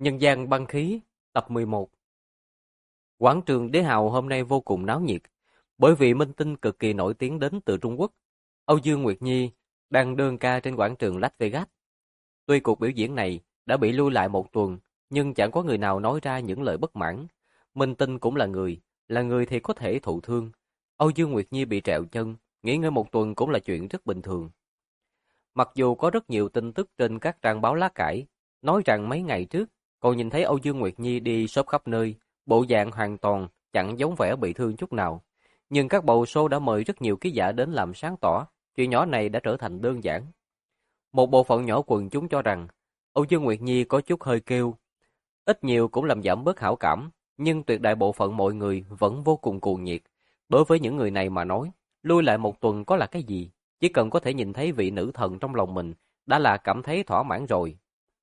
Nhân gian băng khí, tập 11. Quảng trường Đế Hào hôm nay vô cùng náo nhiệt, bởi vì minh tinh cực kỳ nổi tiếng đến từ Trung Quốc. Âu Dương Nguyệt Nhi đang đơn ca trên quảng trường Las Vegas. Tuy cuộc biểu diễn này đã bị lui lại một tuần, nhưng chẳng có người nào nói ra những lời bất mãn. Minh tinh cũng là người thì có thể thụ thương. Âu Dương Nguyệt Nhi bị trẹo chân, nghỉ ngơi một tuần cũng là chuyện rất bình thường. Mặc dù có rất nhiều tin tức trên các trang báo lá cải, nói rằng mấy ngày trước, còn nhìn thấy Âu Dương Nguyệt Nhi đi shop khắp nơi, bộ dạng hoàn toàn chẳng giống vẻ bị thương chút nào. Nhưng các bầu show đã mời rất nhiều ký giả đến làm sáng tỏ, chuyện nhỏ này đã trở thành đơn giản. Một bộ phận nhỏ quần chúng cho rằng, Âu Dương Nguyệt Nhi có chút hơi kêu, ít nhiều cũng làm giảm bớt hảo cảm, nhưng tuyệt đại bộ phận mọi người vẫn vô cùng cuồng nhiệt. Đối với những người này mà nói, lui lại một tuần có là cái gì? Chỉ cần có thể nhìn thấy vị nữ thần trong lòng mình, đã là cảm thấy thỏa mãn rồi.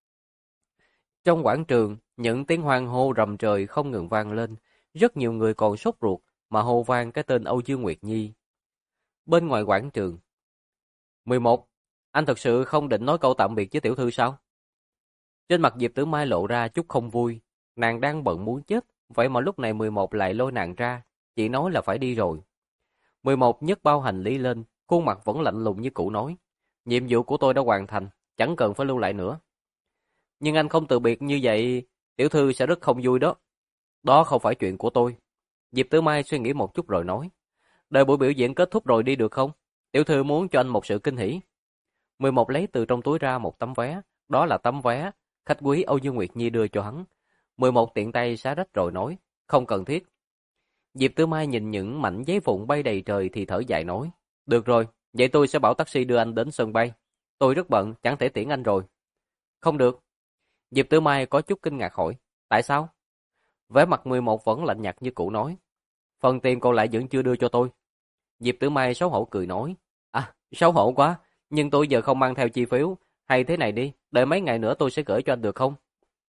Trong quảng trường, những tiếng hoan hô rầm trời không ngừng vang lên, rất nhiều người còn sốt ruột mà hô vang cái tên Âu Dương Nguyệt Nhi. Bên ngoài quảng trường, 11. Anh thật sự không định nói câu tạm biệt với tiểu thư sao? Trên mặt Diệp Tử Mai lộ ra chút không vui, nàng đang bận muốn chết, vậy mà lúc này 11 lại lôi nàng ra, chỉ nói là phải đi rồi. 11 nhấc bao hành lý lên, khuôn mặt vẫn lạnh lùng như cũ nói, nhiệm vụ của tôi đã hoàn thành, chẳng cần phải lưu lại nữa. Nhưng anh không từ biệt như vậy, tiểu thư sẽ rất không vui đó. Đó không phải chuyện của tôi. Diệp Tử Mai suy nghĩ một chút rồi nói, đợi buổi biểu diễn kết thúc rồi đi được không? Tiểu thư muốn cho anh một sự kinh hỉ. 11 lấy từ trong túi ra một tấm vé, đó là tấm vé khách quý Âu Dương Nguyệt Nhi đưa cho hắn. 11 tiện tay xé rách rồi nói, không cần thiết. Diệp Tử Mai nhìn những mảnh giấy vụn bay đầy trời thì thở dài nói, được rồi, vậy tôi sẽ bảo taxi đưa anh đến sân bay. Tôi rất bận, chẳng thể tiễn anh rồi. Không được. Diệp Tử Mai có chút kinh ngạc hỏi, tại sao? Vẻ mặt 11 vẫn lạnh nhạt như cũ nói, phần tiền còn lại vẫn chưa đưa cho tôi. Diệp Tử Mai xấu hổ cười nói, à, xấu hổ quá, nhưng tôi giờ không mang theo chi phiếu, hay thế này đi, đợi mấy ngày nữa tôi sẽ gửi cho anh được không?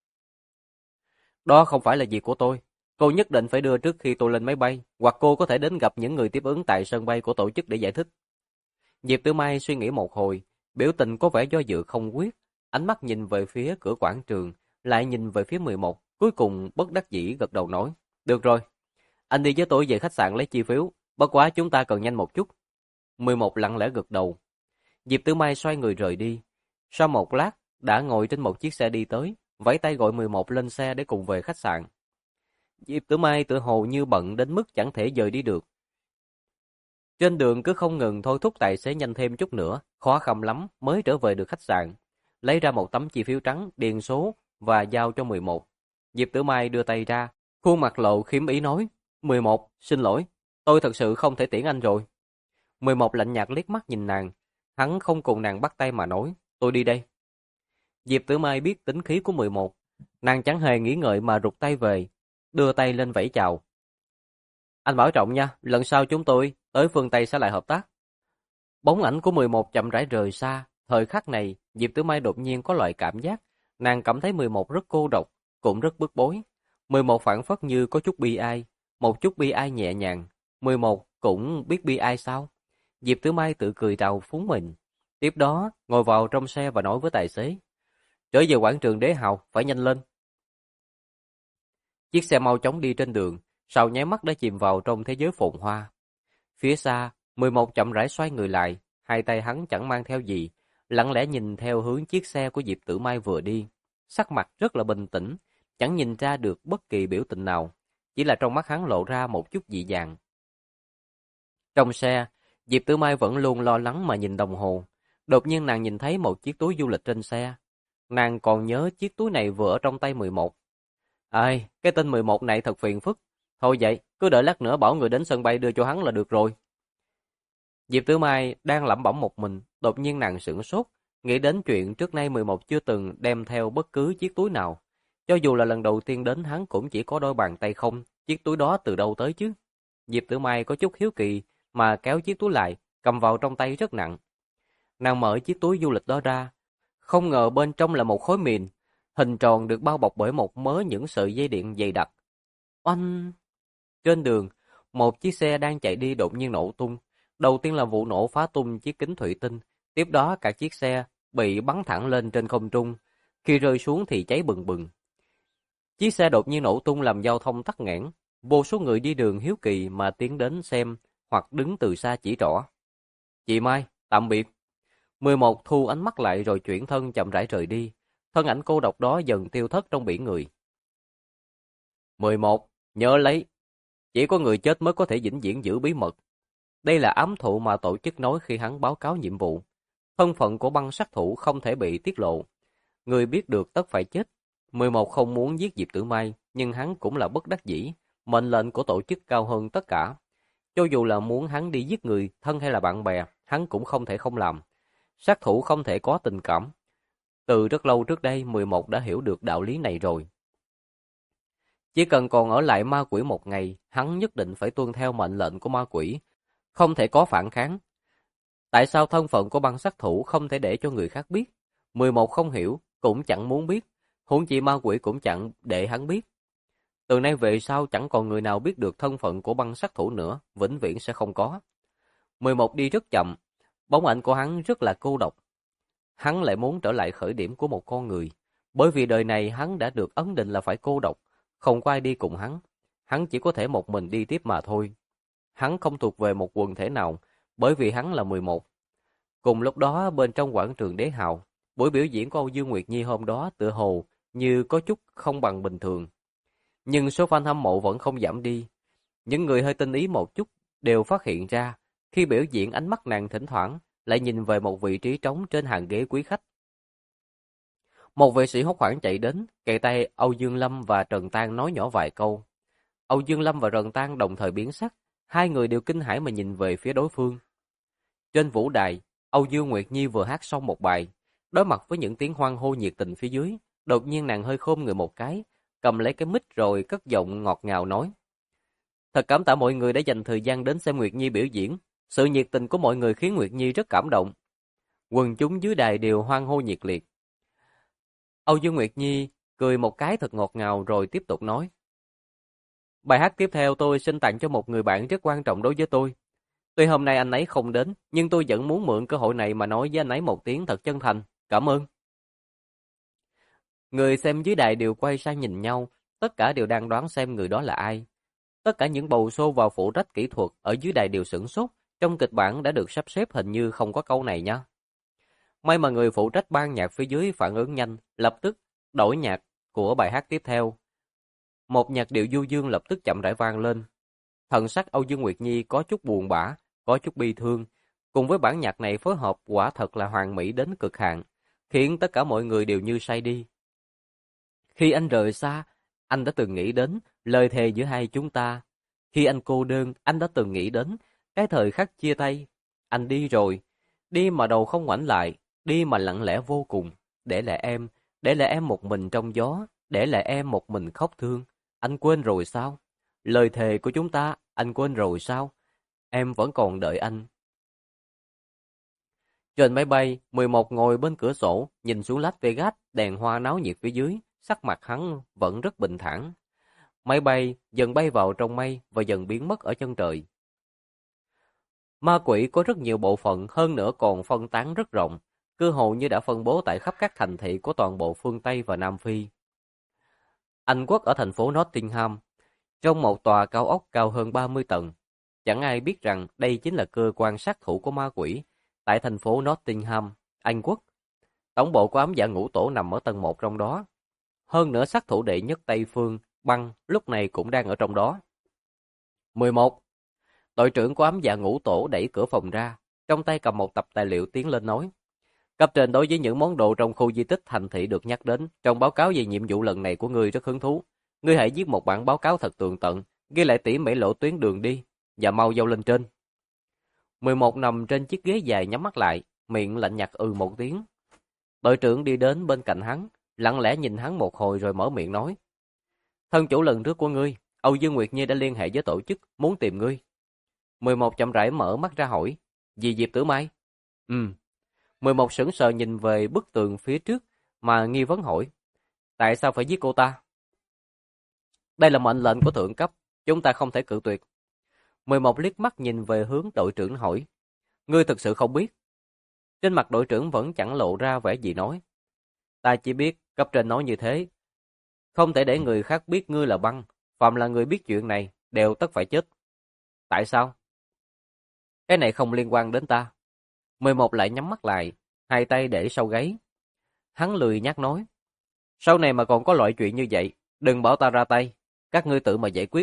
Đó không phải là việc của tôi. Cô nhất định phải đưa trước khi tôi lên máy bay, hoặc cô có thể đến gặp những người tiếp ứng tại sân bay của tổ chức để giải thích. Diệp Tử Mai suy nghĩ một hồi, biểu tình có vẻ do dự không quyết, ánh mắt nhìn về phía cửa quảng trường, lại nhìn về phía 11, cuối cùng bất đắc dĩ gật đầu nói, được rồi, anh đi với tôi về khách sạn lấy chi phiếu, bất quá chúng ta cần nhanh một chút. 11 lặng lẽ gật đầu. Diệp Tử Mai xoay người rời đi. Sau một lát, đã ngồi trên một chiếc xe đi tới, vẫy tay gọi 11 lên xe để cùng về khách sạn. Diệp Tử Mai tự hồ như bận đến mức chẳng thể rời đi được. Trên đường cứ không ngừng thôi thúc tài xế nhanh thêm chút nữa, khó khăn lắm mới trở về được khách sạn. Lấy ra một tấm chi phiếu trắng, điền số và giao cho 11. Diệp Tử Mai đưa tay ra, khuôn mặt lộ khiếm ý nói, 11, xin lỗi, tôi thật sự không thể tiễn anh rồi. 11 lạnh nhạt liếc mắt nhìn nàng, hắn không cùng nàng bắt tay mà nói, tôi đi đây. Diệp Tử Mai biết tính khí của 11, nàng chẳng hề nghĩ ngợi mà rụt tay về, đưa tay lên vẫy chào. Anh bảo trọng nha, lần sau chúng tôi tới phương Tây sẽ lại hợp tác. Bóng ảnh của 11 chậm rãi rời xa, thời khắc này, Diệp Tử Mai đột nhiên có loại cảm giác, nàng cảm thấy 11 rất cô độc, cũng rất bức bối. 11 phảng phất như có chút bi ai, một chút bi ai nhẹ nhàng. 11 cũng biết bi ai sao? Diệp Tử Mai tự cười trào phúng mình. Tiếp đó, ngồi vào trong xe và nói với tài xế, trở về quảng trường Đế Hào, phải nhanh lên. Chiếc xe mau chóng đi trên đường, sau nháy mắt đã chìm vào trong thế giới phồn hoa. Phía xa, 11 chậm rãi xoay người lại, hai tay hắn chẳng mang theo gì, lặng lẽ nhìn theo hướng chiếc xe của Diệp Tử Mai vừa đi. Sắc mặt rất là bình tĩnh, chẳng nhìn ra được bất kỳ biểu tình nào, chỉ là trong mắt hắn lộ ra một chút dị dạng. Trong xe, Diệp Tử Mai vẫn luôn lo lắng mà nhìn đồng hồ. Đột nhiên nàng nhìn thấy một chiếc túi du lịch trên xe. Nàng còn nhớ chiếc túi này vừa ở trong tay 11. Ai, cái tên 11 này thật phiền phức. Thôi vậy, cứ đợi lát nữa bảo người đến sân bay đưa cho hắn là được rồi. Diệp Tử Mai đang lẩm bẩm một mình, đột nhiên nàng sửng sốt, nghĩ đến chuyện trước nay 11 chưa từng đem theo bất cứ chiếc túi nào. Cho dù là lần đầu tiên đến hắn cũng chỉ có đôi bàn tay không, chiếc túi đó từ đâu tới chứ? Diệp Tử Mai có chút hiếu kỳ mà kéo chiếc túi lại, cầm vào trong tay rất nặng. Nàng mở chiếc túi du lịch đó ra, không ngờ bên trong là một khối mìn, hình tròn được bao bọc bởi một mớ những sợi dây điện dày đặc. Oanh! Trên đường, một chiếc xe đang chạy đi đột nhiên nổ tung. Đầu tiên là vụ nổ phá tung chiếc kính thủy tinh, tiếp đó cả chiếc xe bị bắn thẳng lên trên không trung, khi rơi xuống thì cháy bừng bừng. Chiếc xe đột nhiên nổ tung làm giao thông tắc nghẽn. Vô số người đi đường hiếu kỳ mà tiến đến xem hoặc đứng từ xa chỉ trỏ. Chị Mai, tạm biệt. 11 thu ánh mắt lại rồi chuyển thân chậm rãi rời đi. Thân ảnh cô độc đó dần tiêu thất trong biển người. 11. Nhớ lấy, chỉ có người chết mới có thể vĩnh viễn giữ bí mật. Đây là ám thủ mà tổ chức nói khi hắn báo cáo nhiệm vụ. Thân phận của băng sát thủ không thể bị tiết lộ. Người biết được tất phải chết. 11 không muốn giết Diệp Tử Mai, nhưng hắn cũng là bất đắc dĩ. Mệnh lệnh của tổ chức cao hơn tất cả. Cho dù là muốn hắn đi giết người, thân hay là bạn bè, hắn cũng không thể không làm. Sát thủ không thể có tình cảm. Từ rất lâu trước đây, 11 đã hiểu được đạo lý này rồi. Chỉ cần còn ở lại ma quỷ một ngày, hắn nhất định phải tuân theo mệnh lệnh của ma quỷ, không thể có phản kháng. Tại sao thân phận của băng sát thủ không thể để cho người khác biết? 11 không hiểu, cũng chẳng muốn biết, huống chi ma quỷ cũng chẳng để hắn biết. Từ nay về sau chẳng còn người nào biết được thân phận của băng sát thủ nữa, vĩnh viễn sẽ không có. 11 đi rất chậm, bóng ảnh của hắn rất là cô độc. Hắn lại muốn trở lại khởi điểm của một con người, bởi vì đời này hắn đã được ấn định là phải cô độc, không có ai đi cùng hắn chỉ có thể một mình đi tiếp mà thôi. Hắn không thuộc về một quần thể nào, bởi vì hắn là 11. Cùng lúc đó bên trong quảng trường Đế Hào, buổi biểu diễn của Âu Dương Nguyệt Nhi hôm đó tựa hồ như có chút không bằng bình thường. Nhưng số fan hâm mộ vẫn không giảm đi. Những người hơi tinh ý một chút đều phát hiện ra, khi biểu diễn ánh mắt nàng thỉnh thoảng lại nhìn về một vị trí trống trên hàng ghế quý khách. Một vệ sĩ hốt hoảng chạy đến, kề tay Âu Dương Lâm và Trần Tang nói nhỏ vài câu. Âu Dương Lâm và Trần Tang đồng thời biến sắc, hai người đều kinh hãi mà nhìn về phía đối phương. Trên vũ đài, Âu Dương Nguyệt Nhi vừa hát xong một bài, đối mặt với những tiếng hoan hô nhiệt tình phía dưới, đột nhiên nàng hơi khom người một cái, cầm lấy cái mic rồi cất giọng ngọt ngào nói: "Thật cảm tạ mọi người đã dành thời gian đến xem Nguyệt Nhi biểu diễn, sự nhiệt tình của mọi người khiến Nguyệt Nhi rất cảm động." Quần chúng dưới đài đều hoan hô nhiệt liệt. Âu Dương Nguyệt Nhi cười một cái thật ngọt ngào rồi tiếp tục nói: "Bài hát tiếp theo tôi xin tặng cho một người bạn rất quan trọng đối với tôi. Tuy hôm nay anh ấy không đến, nhưng tôi vẫn muốn mượn cơ hội này mà nói với anh ấy một tiếng thật chân thành. Cảm ơn." Người xem dưới đài đều quay sang nhìn nhau, tất cả đều đang đoán xem người đó là ai. Tất cả những bầu xô vào phụ trách kỹ thuật ở dưới đài đều sửng sốt, trong kịch bản đã được sắp xếp hình như không có câu này nha. May mà người phụ trách ban nhạc phía dưới phản ứng nhanh, lập tức đổi nhạc của bài hát tiếp theo. Một nhạc điệu du dương lập tức chậm rãi vang lên. Thần sắc Âu Dương Nguyệt Nhi có chút buồn bã, có chút bi thương, cùng với bản nhạc này phối hợp quả thật là hoàn mỹ đến cực hạn, khiến tất cả mọi người đều như say đi. Khi anh rời xa, anh đã từng nghĩ đến lời thề giữa hai chúng ta. Khi anh cô đơn, anh đã từng nghĩ đến cái thời khắc chia tay. Anh đi rồi, đi mà đầu không ngoảnh lại, đi mà lặng lẽ vô cùng, để lại em một mình trong gió, để lại em một mình khóc thương. Anh quên rồi sao? Lời thề của chúng ta, anh quên rồi sao? Em vẫn còn đợi anh. Trên máy bay, 11 ngồi bên cửa sổ, nhìn xuống Las Vegas, đèn hoa náo nhiệt phía dưới, sắc mặt hắn vẫn rất bình thản. Máy bay dần bay vào trong mây và dần biến mất ở chân trời. Ma quỷ có rất nhiều bộ phận, hơn nữa còn phân tán rất rộng, cơ hồ như đã phân bố tại khắp các thành thị của toàn bộ phương Tây và Nam Phi. Anh Quốc ở thành phố Nottingham, trong một tòa cao ốc cao hơn 30 tầng. Chẳng ai biết rằng đây chính là cơ quan sát thủ của ma quỷ tại thành phố Nottingham, Anh Quốc. Tổng bộ của ám dạ ngũ tổ nằm ở tầng 1 trong đó. Hơn nữa sát thủ đệ nhất Tây Phương, Băng, lúc này cũng đang ở trong đó. 11. Đội trưởng của ám dạ ngũ tổ đẩy cửa phòng ra, trong tay cầm một tập tài liệu tiến lên nói: "Cấp trên đối với những món đồ trong khu di tích thành thị được nhắc đến, trong báo cáo về nhiệm vụ lần này của ngươi rất hứng thú. Ngươi hãy viết một bản báo cáo thật tường tận, ghi lại tỉ mỉ lộ tuyến đường đi, và mau dâu lên trên." 11 nằm trên chiếc ghế dài nhắm mắt lại, miệng lạnh nhạt một tiếng. Đội trưởng đi đến bên cạnh hắn, lặng lẽ nhìn hắn một hồi rồi mở miệng nói: "Thân chủ lần trước của ngươi, Âu Dương Nguyệt Nhi đã liên hệ với tổ chức, muốn tìm ngươi." 11 chậm rãi mở mắt ra hỏi: "Vì Diệp Tử Mai?" "Ừ." 11 sững sờ nhìn về bức tường phía trước mà nghi vấn hỏi: "Tại sao phải giết cô ta?" "Đây là mệnh lệnh của thượng cấp, chúng ta không thể cự tuyệt." 11 liếc mắt nhìn về hướng đội trưởng hỏi: "Ngươi thực sự không biết?" Trên mặt đội trưởng vẫn chẳng lộ ra vẻ gì nói: "Ta chỉ biết cấp trên nói như thế." Không thể để người khác biết ngươi là băng, phàm là người biết chuyện này, đều tất phải chết. Tại sao? Cái này không liên quan đến ta. 11 lại nhắm mắt lại, hai tay để sau gáy. Hắn lười nhác nói. Sau này mà còn có loại chuyện như vậy, đừng bảo ta ra tay, các ngươi tự mà giải quyết.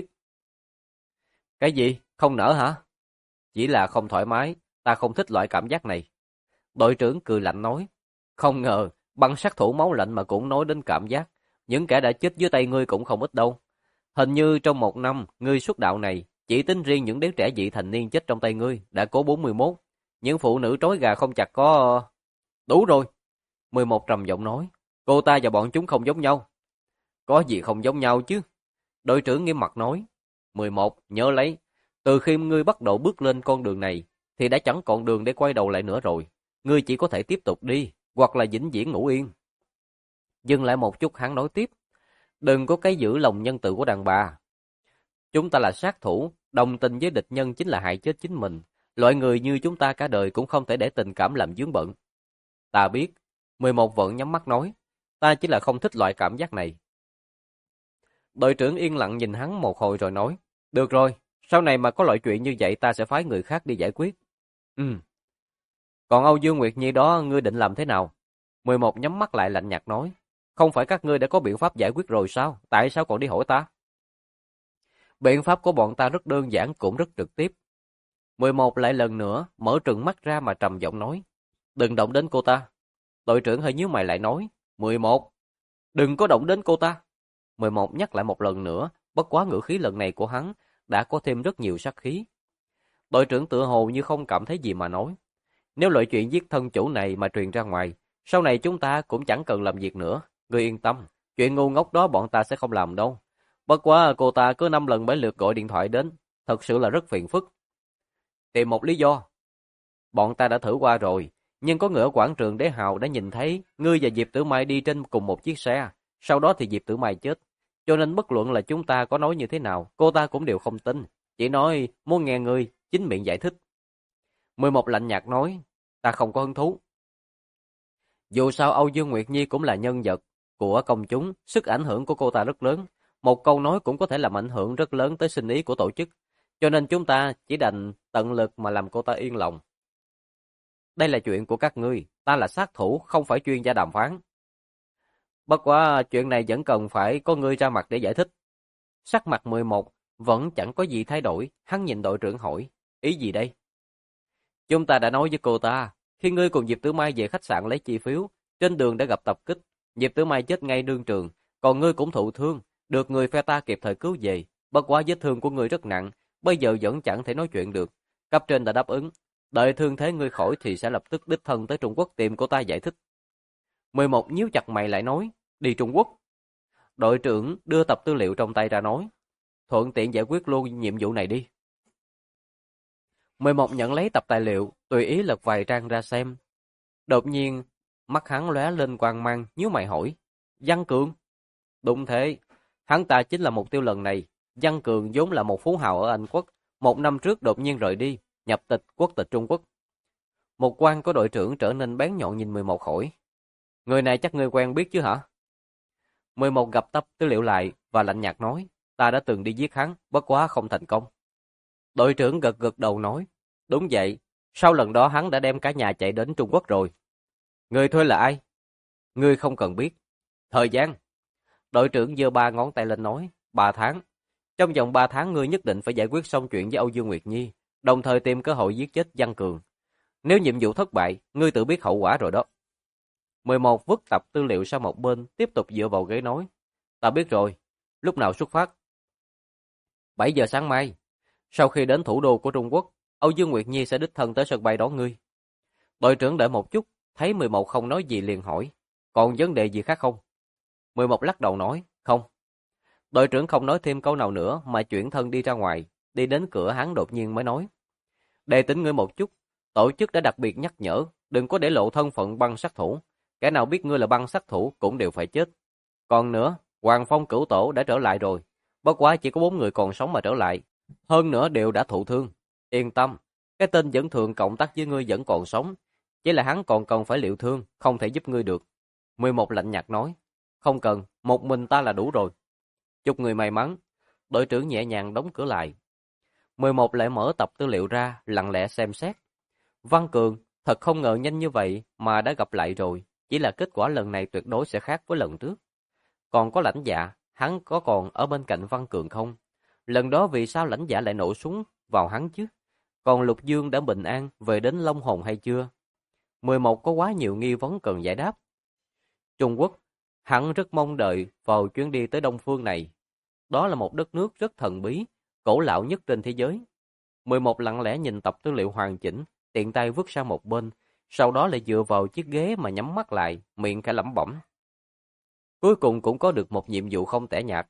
Cái gì? Không nỡ hả? Chỉ là không thoải mái, ta không thích loại cảm giác này. Đội trưởng cười lạnh nói. Không ngờ, băng sát thủ máu lạnh mà cũng nói đến cảm giác. Những kẻ đã chết dưới tay ngươi cũng không ít đâu. Hình như trong 1 năm, ngươi xuất đạo này, chỉ tính riêng những đứa trẻ vị thành niên chết trong tay ngươi, đã có 41. Những phụ nữ trói gà không chặt có... Đủ rồi. 11 trầm giọng nói. Cô ta và bọn chúng không giống nhau. Có gì không giống nhau chứ? Đội trưởng nghiêm mặt nói. 11, nhớ lấy. Từ khi ngươi bắt đầu bước lên con đường này, thì đã chẳng còn đường để quay đầu lại nữa rồi. Ngươi chỉ có thể tiếp tục đi, hoặc là vĩnh viễn ngủ yên. Dừng lại một chút, hắn nói tiếp. Đừng có cái giữ lòng nhân từ của đàn bà. Chúng ta là sát thủ, đồng tình với địch nhân chính là hại chết chính mình. Loại người như chúng ta cả đời cũng không thể để tình cảm làm vướng bận. Ta biết. 11 vẫn nhắm mắt nói. Ta chỉ là không thích loại cảm giác này. Đội trưởng yên lặng nhìn hắn một hồi rồi nói. Được rồi, sau này mà có loại chuyện như vậy ta sẽ phái người khác đi giải quyết. Còn Âu Dương Nguyệt Nhi đó ngươi định làm thế nào? 11 nhắm mắt lại lạnh nhạt nói. Không phải các ngươi đã có biện pháp giải quyết rồi sao? Tại sao còn đi hỏi ta? Biện pháp của bọn ta rất đơn giản cũng rất trực tiếp. 11 lại lần nữa mở trừng mắt ra mà trầm giọng nói. Đừng động đến cô ta. Đội trưởng hơi nhíu mày lại nói. 11. Đừng có động đến cô ta. 11 nhắc lại một lần nữa, bất quá ngữ khí lần này của hắn đã có thêm rất nhiều sát khí. Đội trưởng tựa hồ như không cảm thấy gì mà nói. Nếu loại chuyện giết thân chủ này mà truyền ra ngoài, sau này chúng ta cũng chẳng cần làm việc nữa. Ngươi yên tâm, chuyện ngu ngốc đó bọn ta sẽ không làm đâu. Bất quá cô ta cứ 5 lần 7 lượt gọi điện thoại đến, thật sự là rất phiền phức. Tìm một lý do. Bọn ta đã thử qua rồi, nhưng có người ở quảng trường Đế Hào đã nhìn thấy ngươi và Diệp Tử Mai đi trên cùng một chiếc xe, sau đó thì Diệp Tử Mai chết. Cho nên bất luận là chúng ta có nói như thế nào, cô ta cũng đều không tin, chỉ nói muốn nghe ngươi chính miệng giải thích. 11 lạnh nhạt nói, ta không có hứng thú. Dù sao Âu Dương Nguyệt Nhi cũng là nhân vật của công chúng, sức ảnh hưởng của cô ta rất lớn, một câu nói cũng có thể làm ảnh hưởng rất lớn tới sinh ý của tổ chức, cho nên chúng ta chỉ đành tận lực mà làm cô ta yên lòng. Đây là chuyện của các ngươi, ta là sát thủ, không phải chuyên gia đàm phán. Bất quá chuyện này vẫn cần phải có ngươi ra mặt để giải thích. Sắc mặt 11 vẫn chẳng có gì thay đổi, hắn nhìn đội trưởng hỏi, ý gì đây? Chúng ta đã nói với cô ta, khi ngươi cùng Diệp Tử Mai về khách sạn lấy chi phiếu, trên đường đã gặp tập kích, Diệp Tử Mai chết ngay đương trường, còn ngươi cũng thụ thương, được người phe ta kịp thời cứu về, bất quá vết thương của ngươi rất nặng, bây giờ vẫn chẳng thể nói chuyện được. Cấp trên đã đáp ứng, đợi thương thế ngươi khỏi thì sẽ lập tức đích thân tới Trung Quốc tìm cô ta giải thích. 11 nhíu chặt mày lại nói, đi Trung Quốc. Đội trưởng đưa tập tư liệu trong tay ra nói, thuận tiện giải quyết luôn nhiệm vụ này đi. 11 nhận lấy tập tài liệu, tùy ý lật vài trang ra xem. Đột nhiên, mắt hắn lóe lên quang mang, nhíu mày hỏi, Văn Cường? Đúng thế, hắn ta chính là mục tiêu lần này. Văn Cường vốn là một phú hào ở Anh Quốc, 1 năm trước đột nhiên rời đi, nhập tịch quốc tịch Trung Quốc. Một quan của đội trưởng trở nên bén nhọn nhìn 11 hỏi, người này chắc ngươi quen biết chứ hả? 11 gặp tập tư liệu lại và lạnh nhạt nói, ta đã từng đi giết hắn, bất quá không thành công. Đội trưởng gật gật đầu nói, đúng vậy, sau lần đó hắn đã đem cả nhà chạy đến Trung Quốc rồi. Người thuê là ai? Ngươi không cần biết. Thời gian. Đội trưởng giơ 3 ngón tay lên nói, 3 tháng. Trong vòng 3 tháng ngươi nhất định phải giải quyết xong chuyện với Âu Dương Nguyệt Nhi, đồng thời tìm cơ hội giết chết Văn Cường. Nếu nhiệm vụ thất bại, ngươi tự biết hậu quả rồi đó. 11 vứt tập tư liệu sang một bên, tiếp tục dựa vào ghế nói, ta biết rồi, lúc nào xuất phát? 7 giờ sáng mai. Sau khi đến thủ đô của Trung Quốc, Âu Dương Nguyệt Nhi sẽ đích thân tới sân bay đón ngươi. Đội trưởng đợi một chút, thấy 11 không nói gì liền hỏi, còn vấn đề gì khác không? 11 lắc đầu nói, không. Đội trưởng không nói thêm câu nào nữa mà chuyển thân đi ra ngoài, đi đến cửa hắn đột nhiên mới nói, đề tỉnh ngươi một chút, tổ chức đã đặc biệt nhắc nhở, đừng có để lộ thân phận băng sát thủ, kẻ nào biết ngươi là băng sát thủ cũng đều phải chết. Còn nữa, Hoàng Phong Cửu Tổ đã trở lại rồi, bất quá chỉ có 4 người còn sống mà trở lại, hơn nữa đều đã thụ thương. Yên tâm, cái tên dẫn thường cộng tác với ngươi vẫn còn sống, chỉ là hắn còn cần phải liệu thương, không thể giúp ngươi được. 11 lạnh nhạt nói, không cần, một mình ta là đủ rồi. Chúc người may mắn. Đội trưởng nhẹ nhàng đóng cửa lại. 11 lại mở tập tư liệu ra, lặng lẽ xem xét. Văn Cường, thật không ngờ nhanh như vậy mà đã gặp lại rồi. Chỉ là kết quả lần này tuyệt đối sẽ khác với lần trước. Còn có Lãnh Dạ, hắn có còn ở bên cạnh Văn Cường không? Lần đó vì sao Lãnh Dạ lại nổ súng vào hắn chứ? Còn Lục Dương đã bình an về đến Long Hồn hay chưa? 11 có quá nhiều nghi vấn cần giải đáp. Trung Quốc, hắn rất mong đợi vào chuyến đi tới Đông Phương này. Đó là một đất nước rất thần bí, cổ lão nhất trên thế giới. 11 lặng lẽ nhìn tập tư liệu hoàn chỉnh, tiện tay vứt sang một bên, sau đó lại dựa vào chiếc ghế mà nhắm mắt lại, miệng khẽ lẩm bẩm. Cuối cùng cũng có được một nhiệm vụ không tẻ nhạt.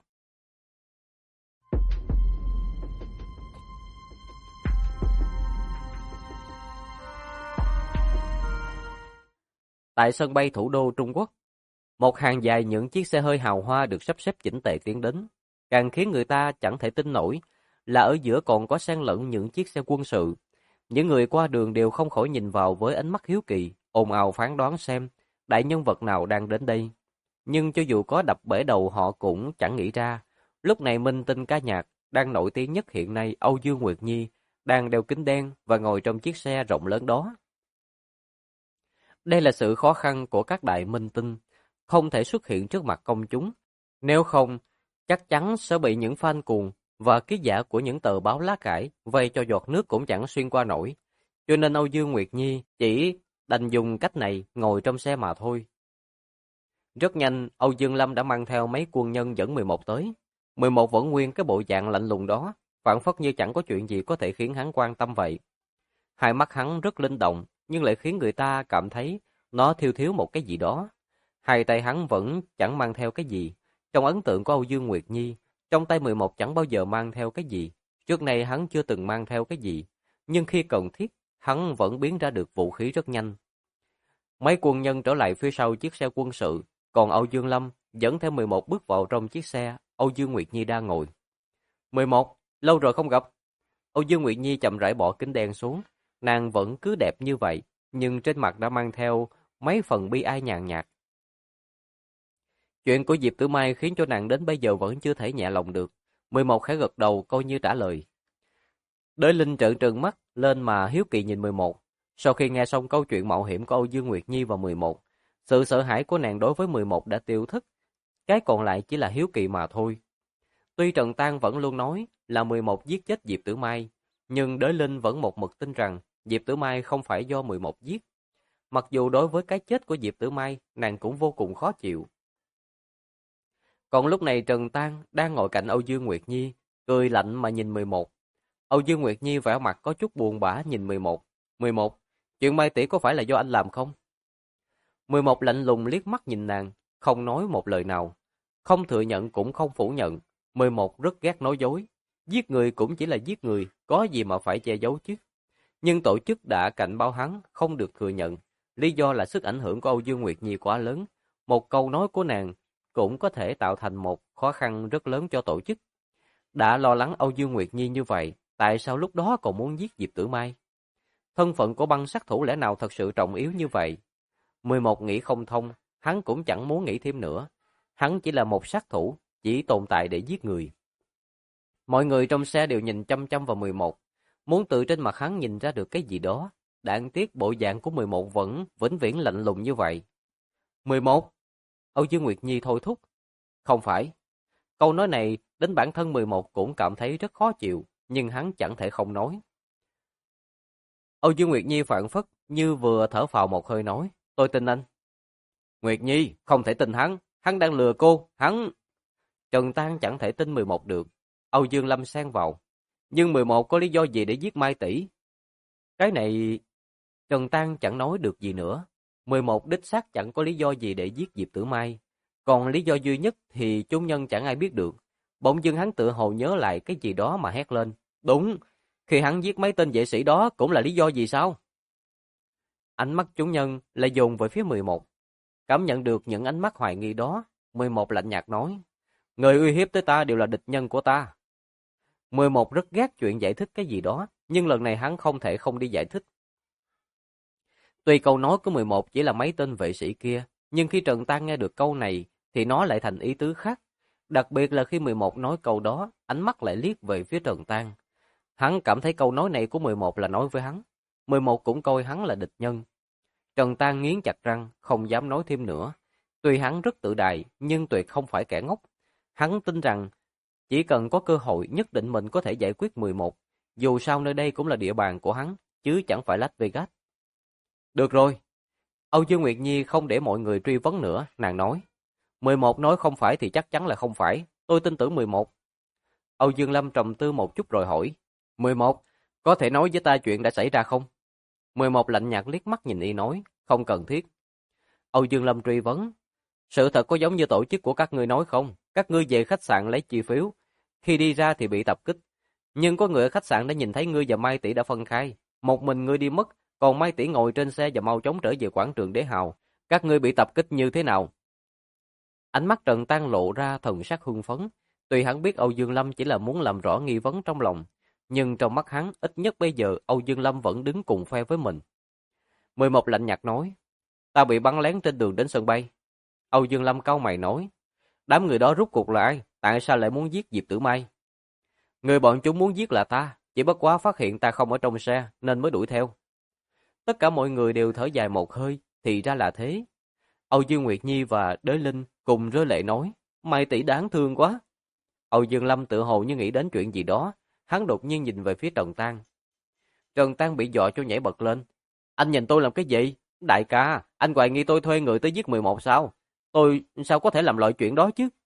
Tại sân bay thủ đô Trung Quốc, một hàng dài những chiếc xe hơi hào hoa được sắp xếp chỉnh tề tiến đến, càng khiến người ta chẳng thể tin nổi là ở giữa còn có xen lẫn những chiếc xe quân sự. Những người qua đường đều không khỏi nhìn vào với ánh mắt hiếu kỳ, ồn ào phán đoán xem đại nhân vật nào đang đến đây. Nhưng cho dù có đập bể đầu họ cũng chẳng nghĩ ra, lúc này minh tinh ca nhạc đang nổi tiếng nhất hiện nay, Âu Dương Nguyệt Nhi, đang đeo kính đen và ngồi trong chiếc xe rộng lớn đó. Đây là sự khó khăn của các đại minh tinh, không thể xuất hiện trước mặt công chúng. Nếu không, chắc chắn sẽ bị những fan cuồng và ký giả của những tờ báo lá cải vây cho giọt nước cũng chẳng xuyên qua nổi. Cho nên Âu Dương Nguyệt Nhi chỉ đành dùng cách này ngồi trong xe mà thôi. Rất nhanh, Âu Dương Lâm đã mang theo mấy quân nhân dẫn 11 tới. 11 vẫn nguyên cái bộ dạng lạnh lùng đó, phảng phất như chẳng có chuyện gì có thể khiến hắn quan tâm vậy. Hai mắt hắn rất linh động, nhưng lại khiến người ta cảm thấy nó thiếu thiếu một cái gì đó. Hai tay hắn vẫn chẳng mang theo cái gì. Trong ấn tượng của Âu Dương Nguyệt Nhi, trong tay 11 chẳng bao giờ mang theo cái gì. Trước này hắn chưa từng mang theo cái gì, nhưng khi cần thiết, hắn vẫn biến ra được vũ khí rất nhanh. Mấy quân nhân trở lại phía sau chiếc xe quân sự, còn Âu Dương Lâm dẫn theo 11 bước vào trong chiếc xe Âu Dương Nguyệt Nhi đang ngồi. 11, lâu rồi không gặp. Âu Dương Nguyệt Nhi chậm rãi bỏ kính đen xuống, nàng vẫn cứ đẹp như vậy, nhưng trên mặt đã mang theo mấy phần bi ai nhàn nhạt. Chuyện của Diệp Tử Mai khiến cho nàng đến bây giờ vẫn chưa thể nhẹ lòng được. 11 khẽ gật đầu coi như trả lời. Đới Linh trợn trừng mắt lên mà hiếu kỳ nhìn 11. Sau khi nghe xong câu chuyện mạo hiểm của Âu Dương Nguyệt Nhi và 11, sự sợ hãi của nàng đối với 11 đã tiêu thất. Cái còn lại chỉ là hiếu kỳ mà thôi. Tuy Trần Tan vẫn luôn nói là 11 giết chết Diệp Tử Mai, nhưng Đới Linh vẫn một mực tin rằng Diệp Tử Mai không phải do 11 giết. Mặc dù đối với cái chết của Diệp Tử Mai, nàng cũng vô cùng khó chịu. Còn lúc này Trần Tan đang ngồi cạnh Âu Dương Nguyệt Nhi, cười lạnh mà nhìn 11. Âu Dương Nguyệt Nhi vẻ mặt có chút buồn bã nhìn 11. 11, chuyện Mai tỷ có phải là do anh làm không? 11 lạnh lùng liếc mắt nhìn nàng, không nói một lời nào. Không thừa nhận cũng không phủ nhận. 11 rất ghét nói dối. Giết người cũng chỉ là giết người, có gì mà phải che giấu chứ. Nhưng tổ chức đã cảnh báo hắn không được thừa nhận. Lý do là sức ảnh hưởng của Âu Dương Nguyệt Nhi quá lớn. Một câu nói của nàng cũng có thể tạo thành một khó khăn rất lớn cho tổ chức. Đã lo lắng Âu Dương Nguyệt Nhi như vậy, tại sao lúc đó còn muốn giết Diệp Tử Mai? Thân phận của băng sát thủ lẽ nào thật sự trọng yếu như vậy? 11 nghĩ không thông, hắn cũng chẳng muốn nghĩ thêm nữa. Hắn chỉ là một sát thủ, chỉ tồn tại để giết người. Mọi người trong xe đều nhìn chăm chăm vào 11, muốn từ trên mặt hắn nhìn ra được cái gì đó. Đáng tiếc bộ dạng của 11 vẫn vĩnh viễn lạnh lùng như vậy. 11. Âu Dương Nguyệt Nhi thôi thúc. Không phải. Câu nói này đến bản thân 11 cũng cảm thấy rất khó chịu, nhưng hắn chẳng thể không nói. Âu Dương Nguyệt Nhi phảng phất như vừa thở phào một hơi nói, tôi tin anh. Nguyệt Nhi, không thể tin hắn đang lừa cô, hắn... Trần Tan chẳng thể tin 11 được. Âu Dương Lâm xen vào. Nhưng 11 có lý do gì để giết Mai tỷ? Cái này... Trần Tan chẳng nói được gì nữa. 11 đích xác chẳng có lý do gì để giết Diệp Tử Mai. Còn lý do duy nhất thì chúng nhân chẳng ai biết được. Bỗng dưng hắn tự hồ nhớ lại cái gì đó mà hét lên. Đúng, khi hắn giết mấy tên vệ sĩ đó cũng là lý do gì sao? Ánh mắt chúng nhân lại dồn về phía 11. Cảm nhận được những ánh mắt hoài nghi đó, 11 lạnh nhạt nói. Người uy hiếp tới ta đều là địch nhân của ta. 11 rất ghét chuyện giải thích cái gì đó, nhưng lần này hắn không thể không đi giải thích. Tuy câu nói của 11 chỉ là mấy tên vệ sĩ kia, nhưng khi Trần Tan nghe được câu này, thì nó lại thành ý tứ khác. Đặc biệt là khi 11 nói câu đó, ánh mắt lại liếc về phía Trần Tan. Hắn cảm thấy câu nói này của 11 là nói với hắn. 11 cũng coi hắn là địch nhân. Trần Tan nghiến chặt răng, không dám nói thêm nữa. Tuy hắn rất tự đại, nhưng tuyệt không phải kẻ ngốc. Hắn tin rằng chỉ cần có cơ hội nhất định mình có thể giải quyết 11. Dù sao nơi đây cũng là địa bàn của hắn, chứ chẳng phải Las Vegas. Được rồi. Âu Dương Nguyệt Nhi không để mọi người truy vấn nữa, nàng nói. 11 nói không phải thì chắc chắn là không phải, tôi tin tưởng 11. Âu Dương Lâm trầm tư một chút rồi hỏi. 11, có thể nói với ta chuyện đã xảy ra không? 11 lạnh nhạt liếc mắt nhìn y nói, không cần thiết. Âu Dương Lâm truy vấn. Sự thật có giống như tổ chức của các ngươi nói không? Các ngươi về khách sạn lấy chi phiếu. Khi đi ra thì bị tập kích. Nhưng có người ở khách sạn đã nhìn thấy ngươi và Mai Tỷ đã phân khai. Một mình ngươi đi mất, còn Mai Tỷ ngồi trên xe và mau chóng trở về quảng trường Đế Hào. Các ngươi bị tập kích như thế nào? Ánh mắt Trần Tan lộ ra thần sắc hưng phấn. Tuy hắn biết Âu Dương Lâm chỉ là muốn làm rõ nghi vấn trong lòng, nhưng trong mắt hắn, ít nhất bây giờ Âu Dương Lâm vẫn đứng cùng phe với mình. 11 lạnh nhạt nói, ta bị bắn lén trên đường đến sân bay. Âu Dương Lâm cau mày nói, đám người đó rốt cuộc là ai? Tại sao lại muốn giết Diệp Tử Mai? Người bọn chúng muốn giết là ta, chỉ bất quá phát hiện ta không ở trong xe nên mới đuổi theo. Tất cả mọi người đều thở dài một hơi, thì ra là thế. Âu Dương Nguyệt Nhi và Đới Linh cùng rơi lệ nói, Mai tỷ đáng thương quá. Âu Dương Lâm tự hồ như nghĩ đến chuyện gì đó, hắn đột nhiên nhìn về phía Trần Tan. Trần Tan bị dọa cho nhảy bật lên. Anh nhìn tôi làm cái gì? Đại ca, anh hoài nghi tôi thuê người tới giết 11 sao? Tôi sao có thể làm loại chuyện đó chứ?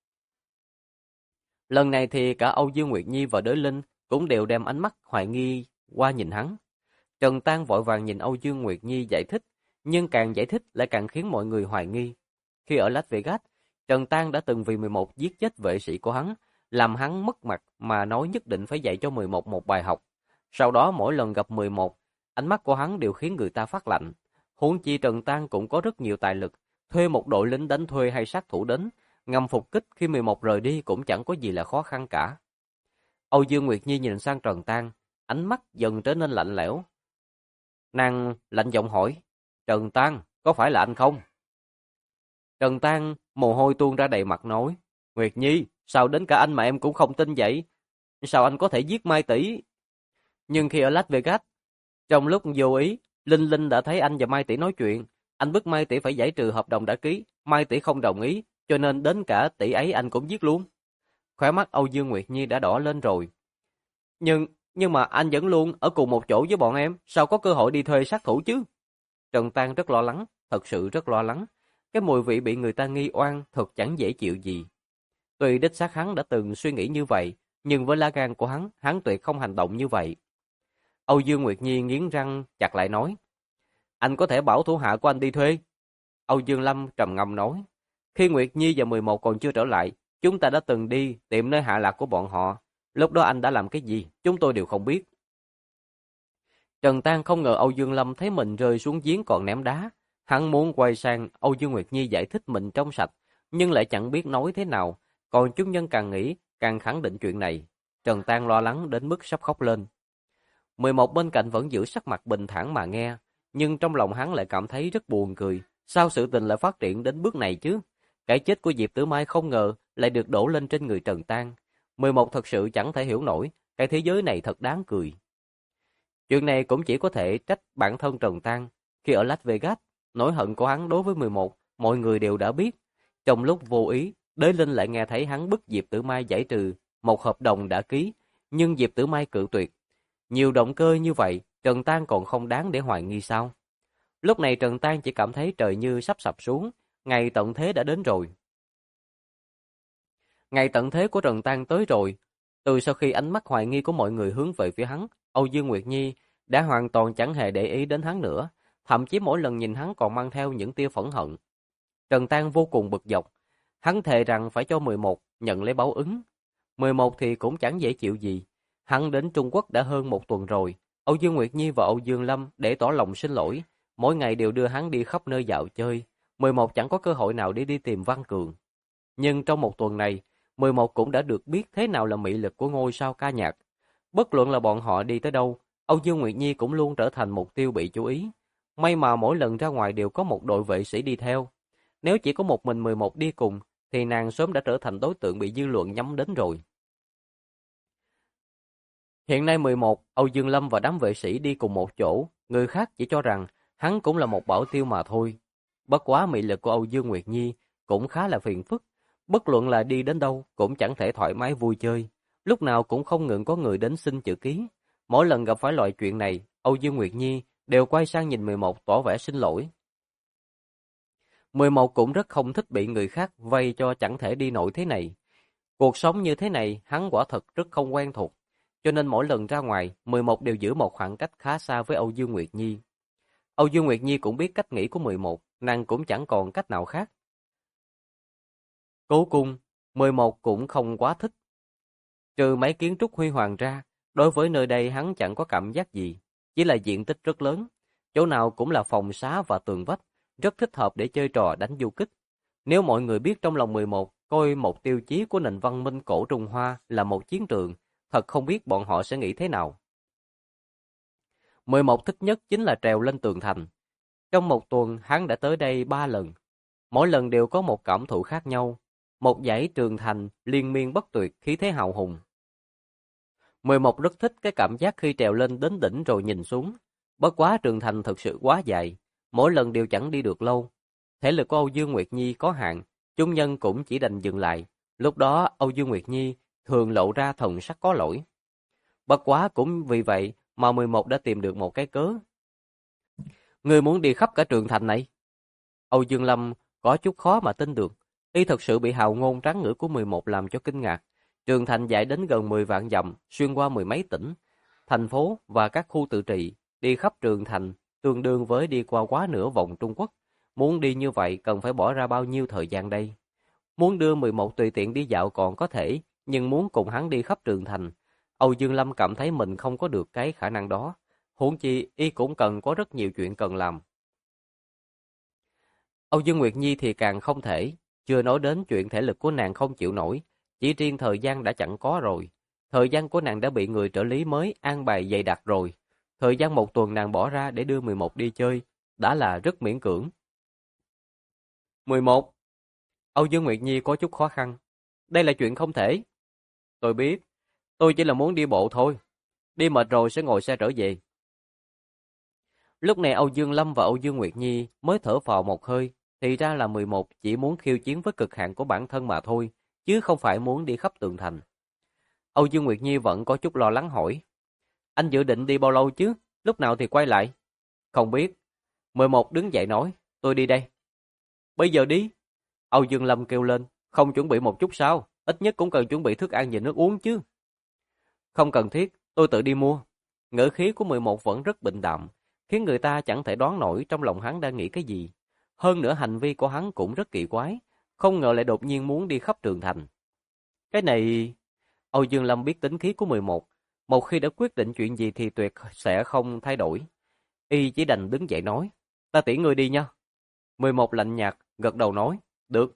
Lần này thì cả Âu Dương Nguyệt Nhi và Đới Linh cũng đều đem ánh mắt hoài nghi qua nhìn hắn. Trần Tan vội vàng nhìn Âu Dương Nguyệt Nhi giải thích, nhưng càng giải thích lại càng khiến mọi người hoài nghi. Khi ở Las Vegas, Trần Tan đã từng vì 11 giết chết vệ sĩ của hắn, làm hắn mất mặt mà nói nhất định phải dạy cho 11 một bài học. Sau đó mỗi lần gặp 11, ánh mắt của hắn đều khiến người ta phát lạnh. Huống chi Trần Tan cũng có rất nhiều tài lực, thuê một đội lính đánh thuê hay sát thủ đến, ngầm phục kích khi 11 rời đi cũng chẳng có gì là khó khăn cả. Âu Dương Nguyệt Nhi nhìn sang Trần Tan, ánh mắt dần trở nên lạnh lẽo. Nàng lạnh giọng hỏi, Trần Tan, có phải là anh không? Trần Tan mồ hôi tuôn ra đầy mặt nói, Nguyệt Nhi, sao đến cả anh mà em cũng không tin vậy? Sao anh có thể giết Mai tỷ? Nhưng khi ở Las Vegas, trong lúc vô ý, Linh Linh đã thấy anh và Mai tỷ nói chuyện, anh bức Mai tỷ phải giải trừ hợp đồng đã ký, Mai tỷ không đồng ý, cho nên đến cả tỷ ấy anh cũng giết luôn. Khóe mắt Âu Dương Nguyệt Nhi đã đỏ lên rồi. Nhưng mà anh vẫn luôn ở cùng một chỗ với bọn em, sao có cơ hội đi thuê sát thủ chứ? Trần Tan rất lo lắng, thật sự rất lo lắng. Cái mùi vị bị người ta nghi oan thật chẳng dễ chịu gì. Tuy đích xác hắn đã từng suy nghĩ như vậy, nhưng với lá gan của hắn tuyệt không hành động như vậy. Âu Dương Nguyệt Nhi nghiến răng chặt lại nói, anh có thể bảo thủ hạ của anh đi thuê. Âu Dương Lâm trầm ngâm nói, khi Nguyệt Nhi và 11 còn chưa trở lại, chúng ta đã từng đi tìm nơi hạ lạc của bọn họ. Lúc đó anh đã làm cái gì, chúng tôi đều không biết. Trần Tan không ngờ Âu Dương Lâm thấy mình rơi xuống giếng còn ném đá. Hắn muốn quay sang Âu Dương Nguyệt Nhi giải thích mình trong sạch, nhưng lại chẳng biết nói thế nào. Còn chúng nhân càng nghĩ, càng khẳng định chuyện này. Trần Tan lo lắng đến mức sắp khóc lên. 11 bên cạnh vẫn giữ sắc mặt bình thản mà nghe, nhưng trong lòng hắn lại cảm thấy rất buồn cười. Sao sự tình lại phát triển đến bước này chứ? Cái chết của Diệp Tử Mai không ngờ lại được đổ lên trên người Trần Tan. 11 thật sự chẳng thể hiểu nổi, cái thế giới này thật đáng cười. Chuyện này cũng chỉ có thể trách bản thân Trần Tan. Khi ở Las Vegas, nỗi hận của hắn đối với 11, mọi người đều đã biết. Trong lúc vô ý, Đới Linh lại nghe thấy hắn bức Diệp Tử Mai giải trừ một hợp đồng đã ký, nhưng Diệp Tử Mai cự tuyệt. Nhiều động cơ như vậy, Trần Tan còn không đáng để hoài nghi sao? Lúc này Trần Tan chỉ cảm thấy trời như sắp sập xuống, ngày tận thế đã đến rồi. Ngày tận thế của Trần Tan tới rồi. Từ sau khi ánh mắt hoài nghi của mọi người hướng về phía hắn, Âu Dương Nguyệt Nhi đã hoàn toàn chẳng hề để ý đến hắn nữa, thậm chí mỗi lần nhìn hắn còn mang theo những tia phẫn hận. Trần Tan vô cùng bực dọc, hắn thề rằng phải cho 11 nhận lấy báo ứng. 11 thì cũng chẳng dễ chịu gì. Hắn đến Trung Quốc đã hơn một tuần rồi. Âu Dương Nguyệt Nhi và Âu Dương Lâm để tỏ lòng xin lỗi, mỗi ngày đều đưa hắn đi khắp nơi dạo chơi. 11 chẳng có cơ hội nào để đi tìm Văn Cường. Nhưng trong một tuần này, 11 cũng đã được biết thế nào là mị lực của ngôi sao ca nhạc. Bất luận là bọn họ đi tới đâu, Âu Dương Nguyệt Nhi cũng luôn trở thành mục tiêu bị chú ý. May mà mỗi lần ra ngoài đều có một đội vệ sĩ đi theo. Nếu chỉ có một mình 11 đi cùng, thì nàng sớm đã trở thành đối tượng bị dư luận nhắm đến rồi. Hiện nay 11, Âu Dương Lâm và đám vệ sĩ đi cùng một chỗ, người khác chỉ cho rằng hắn cũng là một bảo tiêu mà thôi. Bất quá mị lực của Âu Dương Nguyệt Nhi cũng khá là phiền phức, bất luận là đi đến đâu cũng chẳng thể thoải mái vui chơi, lúc nào cũng không ngừng có người đến xin chữ ký. Mỗi lần gặp phải loại chuyện này, Âu Dương Nguyệt Nhi đều quay sang nhìn 11 tỏ vẻ xin lỗi. 11 cũng rất không thích bị người khác vây cho chẳng thể đi nổi thế này. Cuộc sống như thế này hắn quả thật rất không quen thuộc, cho nên mỗi lần ra ngoài, 11 đều giữ một khoảng cách khá xa với Âu Dương Nguyệt Nhi. Âu Dương Nguyệt Nhi cũng biết cách nghĩ của 11, nàng cũng chẳng còn cách nào khác. Cố cung, 11 cũng không quá thích. Trừ mấy kiến trúc huy hoàng ra, đối với nơi đây hắn chẳng có cảm giác gì, chỉ là diện tích rất lớn, chỗ nào cũng là phòng xá và tường vách, rất thích hợp để chơi trò đánh du kích. Nếu mọi người biết trong lòng 11 coi một tiêu chí của nền văn minh cổ Trung Hoa là một chiến trường, thật không biết bọn họ sẽ nghĩ thế nào. 11 thích nhất chính là trèo lên tường thành. Trong một tuần hắn đã tới đây 3 lần, mỗi lần đều có một cảm thụ khác nhau, một dãy tường thành liên miên bất tuyệt khí thế hào hùng. 11 rất thích cái cảm giác khi trèo lên đến đỉnh rồi nhìn xuống, bất quá tường thành thực sự quá dài, mỗi lần đều chẳng đi được lâu. Thể lực của Âu Dương Nguyệt Nhi có hạn, chúng nhân cũng chỉ đành dừng lại. Lúc đó Âu Dương Nguyệt Nhi thường lộ ra thần sắc có lỗi. Bất quá cũng vì vậy mà 11 đã tìm được một cái cớ. Người muốn đi khắp cả tường thành này? Âu Dương Lâm có chút khó mà tin được. Y thật sự bị hào ngôn tráng ngữ của 11 làm cho kinh ngạc. Tường thành dài đến gần 10 vạn dặm, xuyên qua mười mấy tỉnh, thành phố và các khu tự trị. Đi khắp tường thành tương đương với đi qua quá nửa vòng Trung Quốc. Muốn đi như vậy cần phải bỏ ra bao nhiêu thời gian đây? Muốn đưa 11 tùy tiện đi dạo còn có thể, nhưng muốn cùng hắn đi khắp tường thành, Âu Dương Lâm cảm thấy mình không có được cái khả năng đó. Huống chi, y cũng cần có rất nhiều chuyện cần làm. Âu Dương Nguyệt Nhi thì càng không thể, chưa nói đến chuyện thể lực của nàng không chịu nổi, chỉ riêng thời gian đã chẳng có rồi. Thời gian của nàng đã bị người trợ lý mới an bài dày đặc rồi. Thời gian một tuần nàng bỏ ra để đưa 11 đi chơi, đã là rất miễn cưỡng. 11. Âu Dương Nguyệt Nhi có chút khó khăn. Đây là chuyện không thể. Tôi biết, tôi chỉ là muốn đi bộ thôi. Đi mệt rồi sẽ ngồi xe trở về. Lúc này Âu Dương Lâm và Âu Dương Nguyệt Nhi mới thở phào một hơi, thì ra là 11 chỉ muốn khiêu chiến với cực hạn của bản thân mà thôi, chứ không phải muốn đi khắp tường thành. Âu Dương Nguyệt Nhi vẫn có chút lo lắng hỏi. Anh dự định đi bao lâu chứ? Lúc nào thì quay lại? Không biết. 11 đứng dậy nói, tôi đi đây. Bây giờ đi. Âu Dương Lâm kêu lên, không chuẩn bị một chút sao? Ít nhất cũng cần chuẩn bị thức ăn và nước uống chứ. Không cần thiết, tôi tự đi mua. Ngữ khí của 11 vẫn rất bình đạm, khiến người ta chẳng thể đoán nổi trong lòng hắn đang nghĩ cái gì. Hơn nữa hành vi của hắn cũng rất kỳ quái, không ngờ lại đột nhiên muốn đi khắp tường thành. Cái này... Âu Dương Lâm biết tính khí của 11, một khi đã quyết định chuyện gì thì tuyệt sẽ không thay đổi. Y chỉ đành đứng dậy nói, ta tiễn ngươi đi nha. 11 lạnh nhạt, gật đầu nói, được.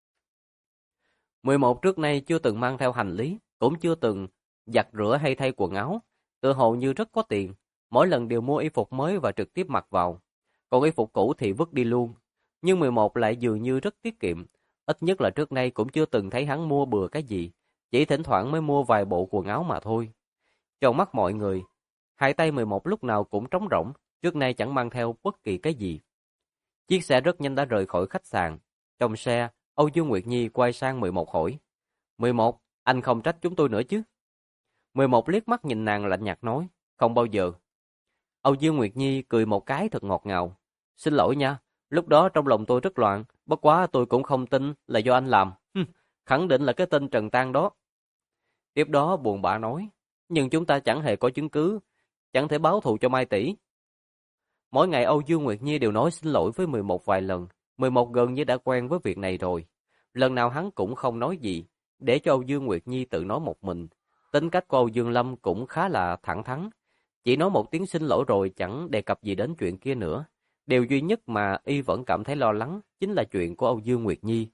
11 trước nay chưa từng mang theo hành lý, cũng chưa từng giặt rửa hay thay quần áo, tự hồ như rất có tiền, mỗi lần đều mua y phục mới và trực tiếp mặc vào, còn y phục cũ thì vứt đi luôn. Nhưng 11 lại dường như rất tiết kiệm, ít nhất là trước nay cũng chưa từng thấy hắn mua bừa cái gì, chỉ thỉnh thoảng mới mua vài bộ quần áo mà thôi. Trong mắt mọi người, hai tay 11 lúc nào cũng trống rỗng, trước nay chẳng mang theo bất kỳ cái gì. Chiếc xe rất nhanh đã rời khỏi khách sạn. Trong xe, Âu Dương Nguyệt Nhi quay sang 11 hỏi. 11, anh không trách chúng tôi nữa chứ? 11 liếc mắt nhìn nàng lạnh nhạt nói, không bao giờ. Âu Dương Nguyệt Nhi cười một cái thật ngọt ngào. Xin lỗi nha, lúc đó trong lòng tôi rất loạn, bất quá tôi cũng không tin là do anh làm. Khẳng định là cái tên Trần Tan đó. Tiếp đó buồn bã nói, nhưng chúng ta chẳng hề có chứng cứ, chẳng thể báo thù cho Mai tỷ. Mỗi ngày Âu Dương Nguyệt Nhi đều nói xin lỗi với 11 vài lần, 11 gần như đã quen với việc này rồi. Lần nào hắn cũng không nói gì, để cho Âu Dương Nguyệt Nhi tự nói một mình. Tính cách của Âu Dương Lâm cũng khá là thẳng thắn, chỉ nói một tiếng xin lỗi rồi chẳng đề cập gì đến chuyện kia nữa. Điều duy nhất mà y vẫn cảm thấy lo lắng chính là chuyện của Âu Dương Nguyệt Nhi.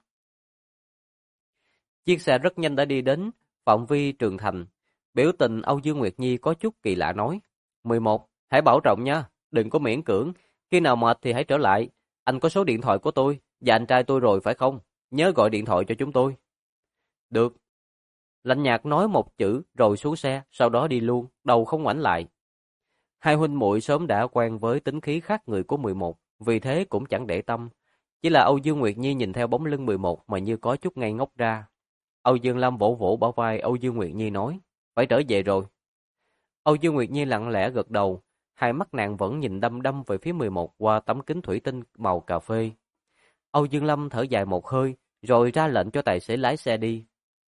Chiếc xe rất nhanh đã đi đến phạm vi Trường Thành. Biểu tình Âu Dương Nguyệt Nhi có chút kỳ lạ nói, 11, hãy bảo trọng nha, đừng có miễn cưỡng, khi nào mệt thì hãy trở lại. Anh có số điện thoại của tôi và anh trai tôi rồi phải không? nhớ gọi điện thoại cho chúng tôi. Được. Lạnh nhạt nói một chữ rồi xuống xe, sau đó đi luôn, đầu không ngoảnh lại. Hai huynh muội sớm đã quen với tính khí khác người của 11, vì thế cũng chẳng để tâm. Chỉ là Âu Dương Nguyệt Nhi nhìn theo bóng lưng 11 mà như có chút ngây ngốc ra. Âu Dương Lâm vỗ vỗ bả vai Âu Dương Nguyệt Nhi nói, phải trở về rồi. Âu Dương Nguyệt Nhi lặng lẽ gật đầu, hai mắt nàng vẫn nhìn đăm đăm về phía 11 qua tấm kính thủy tinh màu cà phê. Âu Dương Lâm thở dài một hơi, rồi ra lệnh cho tài xế lái xe đi.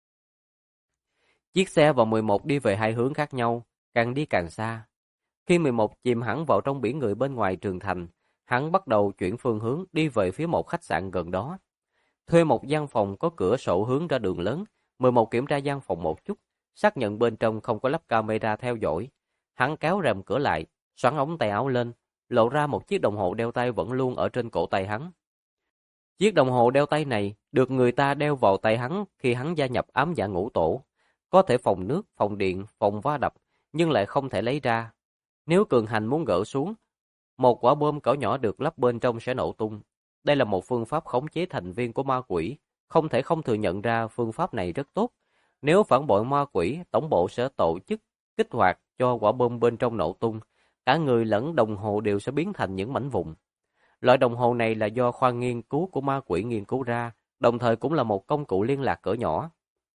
Chiếc xe và 11 đi về hai hướng khác nhau, càng đi càng xa. Khi 11 chìm hẳn vào trong biển người bên ngoài Trường Thành, hắn bắt đầu chuyển phương hướng đi về phía một khách sạn gần đó. Thuê một gian phòng có cửa sổ hướng ra đường lớn, 11 kiểm tra gian phòng một chút, xác nhận bên trong không có lắp camera theo dõi. Hắn kéo rèm cửa lại, xoắn ống tay áo lên, lộ ra một chiếc đồng hồ đeo tay vẫn luôn ở trên cổ tay hắn. Chiếc đồng hồ đeo tay này được người ta đeo vào tay hắn khi hắn gia nhập ám dạ ngũ tổ. Có thể phòng nước, phòng điện, phòng va đập, nhưng lại không thể lấy ra. Nếu cường hành muốn gỡ xuống, một quả bom cỡ nhỏ được lắp bên trong sẽ nổ tung. Đây là một phương pháp khống chế thành viên của ma quỷ, không thể không thừa nhận ra phương pháp này rất tốt. Nếu phản bội ma quỷ, tổng bộ sẽ tổ chức kích hoạt cho quả bom bên trong nổ tung, cả người lẫn đồng hồ đều sẽ biến thành những mảnh vụn. Loại đồng hồ này là do khoa nghiên cứu của ma quỷ nghiên cứu ra, đồng thời cũng là một công cụ liên lạc cỡ nhỏ.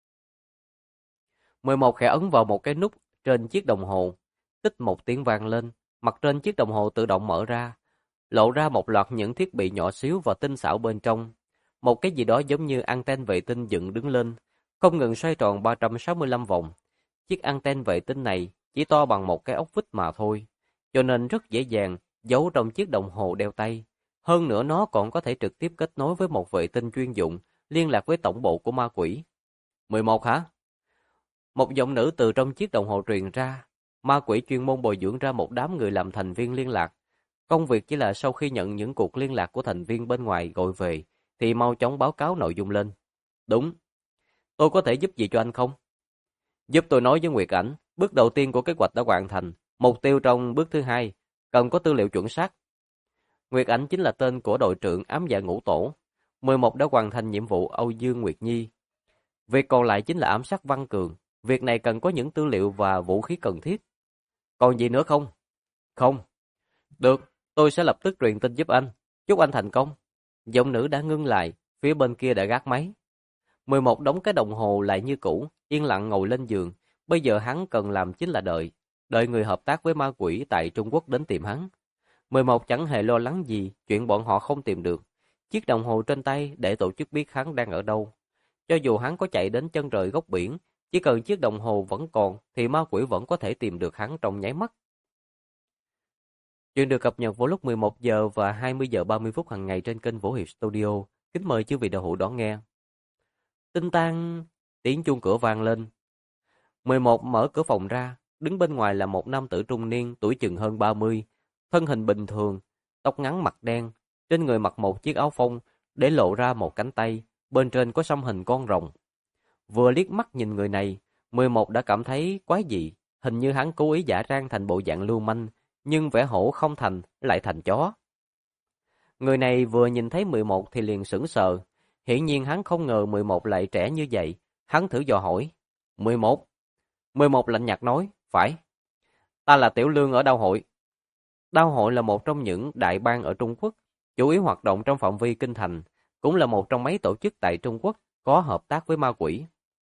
11 khẽ ấn vào một cái nút trên chiếc đồng hồ, tích một tiếng vang lên, mặt trên chiếc đồng hồ tự động mở ra, lộ ra một loạt những thiết bị nhỏ xíu và tinh xảo bên trong. Một cái gì đó giống như anten vệ tinh dựng đứng lên, không ngừng xoay tròn 365 vòng. Chiếc anten vệ tinh này chỉ to bằng một cái ốc vít mà thôi, cho nên rất dễ dàng giấu trong chiếc đồng hồ đeo tay. Hơn nữa nó còn có thể trực tiếp kết nối với một vệ tinh chuyên dụng, liên lạc với tổng bộ của ma quỷ. 11 hả? Một giọng nữ từ trong chiếc đồng hồ truyền ra. Ma quỷ chuyên môn bồi dưỡng ra một đám người làm thành viên liên lạc. Công việc chỉ là sau khi nhận những cuộc liên lạc của thành viên bên ngoài gọi về, thì mau chóng báo cáo nội dung lên. Đúng. Tôi có thể giúp gì cho anh không? Giúp tôi nói với Nguyệt Ảnh, bước đầu tiên của kế hoạch đã hoàn thành. Mục tiêu trong bước thứ hai, cần có tư liệu chuẩn xác. Nguyệt Ảnh chính là tên của đội trưởng ám dạ ngũ tổ. 11 đã hoàn thành nhiệm vụ Âu Dương Nguyệt Nhi. Việc còn lại chính là ám sát Văn Cường. Việc này cần có những tư liệu và vũ khí cần thiết. Còn gì nữa không? Không. Được, tôi sẽ lập tức truyền tin giúp anh. Chúc anh thành công. Giọng nữ đã ngưng lại, phía bên kia đã gác máy. 11 đóng cái đồng hồ lại như cũ, yên lặng ngồi lên giường. Bây giờ hắn cần làm chính là đợi. Đợi người hợp tác với ma quỷ tại Trung Quốc đến tìm hắn. 11 chẳng hề lo lắng gì chuyện bọn họ không tìm được. Chiếc đồng hồ trên tay để tổ chức biết hắn đang ở đâu. Cho dù hắn có chạy đến chân trời góc biển, chỉ cần chiếc đồng hồ vẫn còn thì ma quỷ vẫn có thể tìm được hắn trong nháy mắt. Chuyện được cập nhật vào lúc 11 giờ và 20 giờ 30 phút hàng ngày trên kênh Vũ Hiệp Studio. Kính mời chư vị đạo hữu đón nghe. Tinh tang, tiếng chuông cửa vang lên. 11 mở cửa phòng ra, đứng bên ngoài là một nam tử trung niên, tuổi chừng hơn 30, thân hình bình thường, tóc ngắn mặt đen, trên người mặc một chiếc áo phông để lộ ra một cánh tay, bên trên có xăm hình con rồng. Vừa liếc mắt nhìn người này, 11 đã cảm thấy quái dị, hình như hắn cố ý giả trang thành bộ dạng lưu manh, nhưng vẻ hổ không thành, lại thành chó. Người này vừa nhìn thấy 11 thì liền sững sờ, hiển nhiên hắn không ngờ 11 lại trẻ như vậy, hắn thử dò hỏi, 11. 11 lạnh nhạt nói, phải. Ta là Tiểu Lương ở Đao Hội. Đao Hội là một trong những đại bang ở Trung Quốc, chủ yếu hoạt động trong phạm vi kinh thành, cũng là một trong mấy tổ chức tại Trung Quốc có hợp tác với ma quỷ.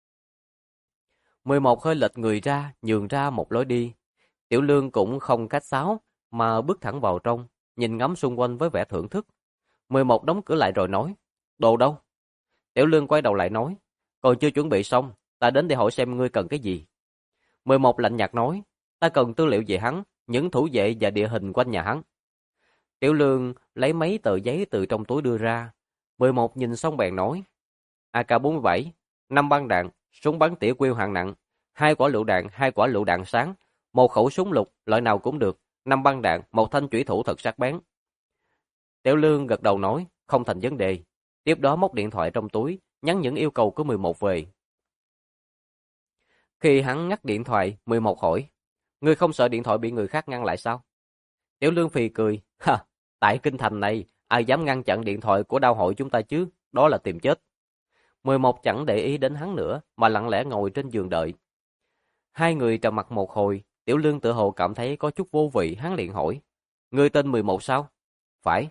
11 hơi lệch người ra, nhường ra một lối đi. Tiểu Lương cũng không khách sáo, mà bước thẳng vào trong, nhìn ngắm xung quanh với vẻ thưởng thức. 11 đóng cửa lại rồi nói, đồ đâu? Tiểu Lương quay đầu lại nói, còn chưa chuẩn bị xong, ta đến để hỏi xem ngươi cần cái gì. 11 lạnh nhạt nói, ta cần tư liệu về hắn, những thủ vệ và địa hình quanh nhà hắn. Tiểu Lương lấy mấy tờ giấy từ trong túi đưa ra. 11 nhìn xong bèn nói, AK-47, 5 băng đạn, súng bắn tỉa quyêu hạng nặng, 2 quả lựu đạn sáng, một khẩu súng lục, loại nào cũng được, 5 băng đạn, một thanh chủy thủ thật sắc bén. Tiểu Lương gật đầu nói, không thành vấn đề. Tiếp đó móc điện thoại trong túi, nhắn những yêu cầu của 11 về. Khi hắn ngắt điện thoại, 11 hỏi, ngươi không sợ điện thoại bị người khác ngăn lại sao? Tiểu Lương phì cười, ha, tại kinh thành này, ai dám ngăn chặn điện thoại của Đao Hội chúng ta chứ, đó là tìm chết. 11 chẳng để ý đến hắn nữa, mà lặng lẽ ngồi trên giường đợi. Hai người trầm mặc một hồi, Tiểu Lương tự hồ cảm thấy có chút vô vị, hắn liền hỏi. Ngươi tên 11 sao? Phải.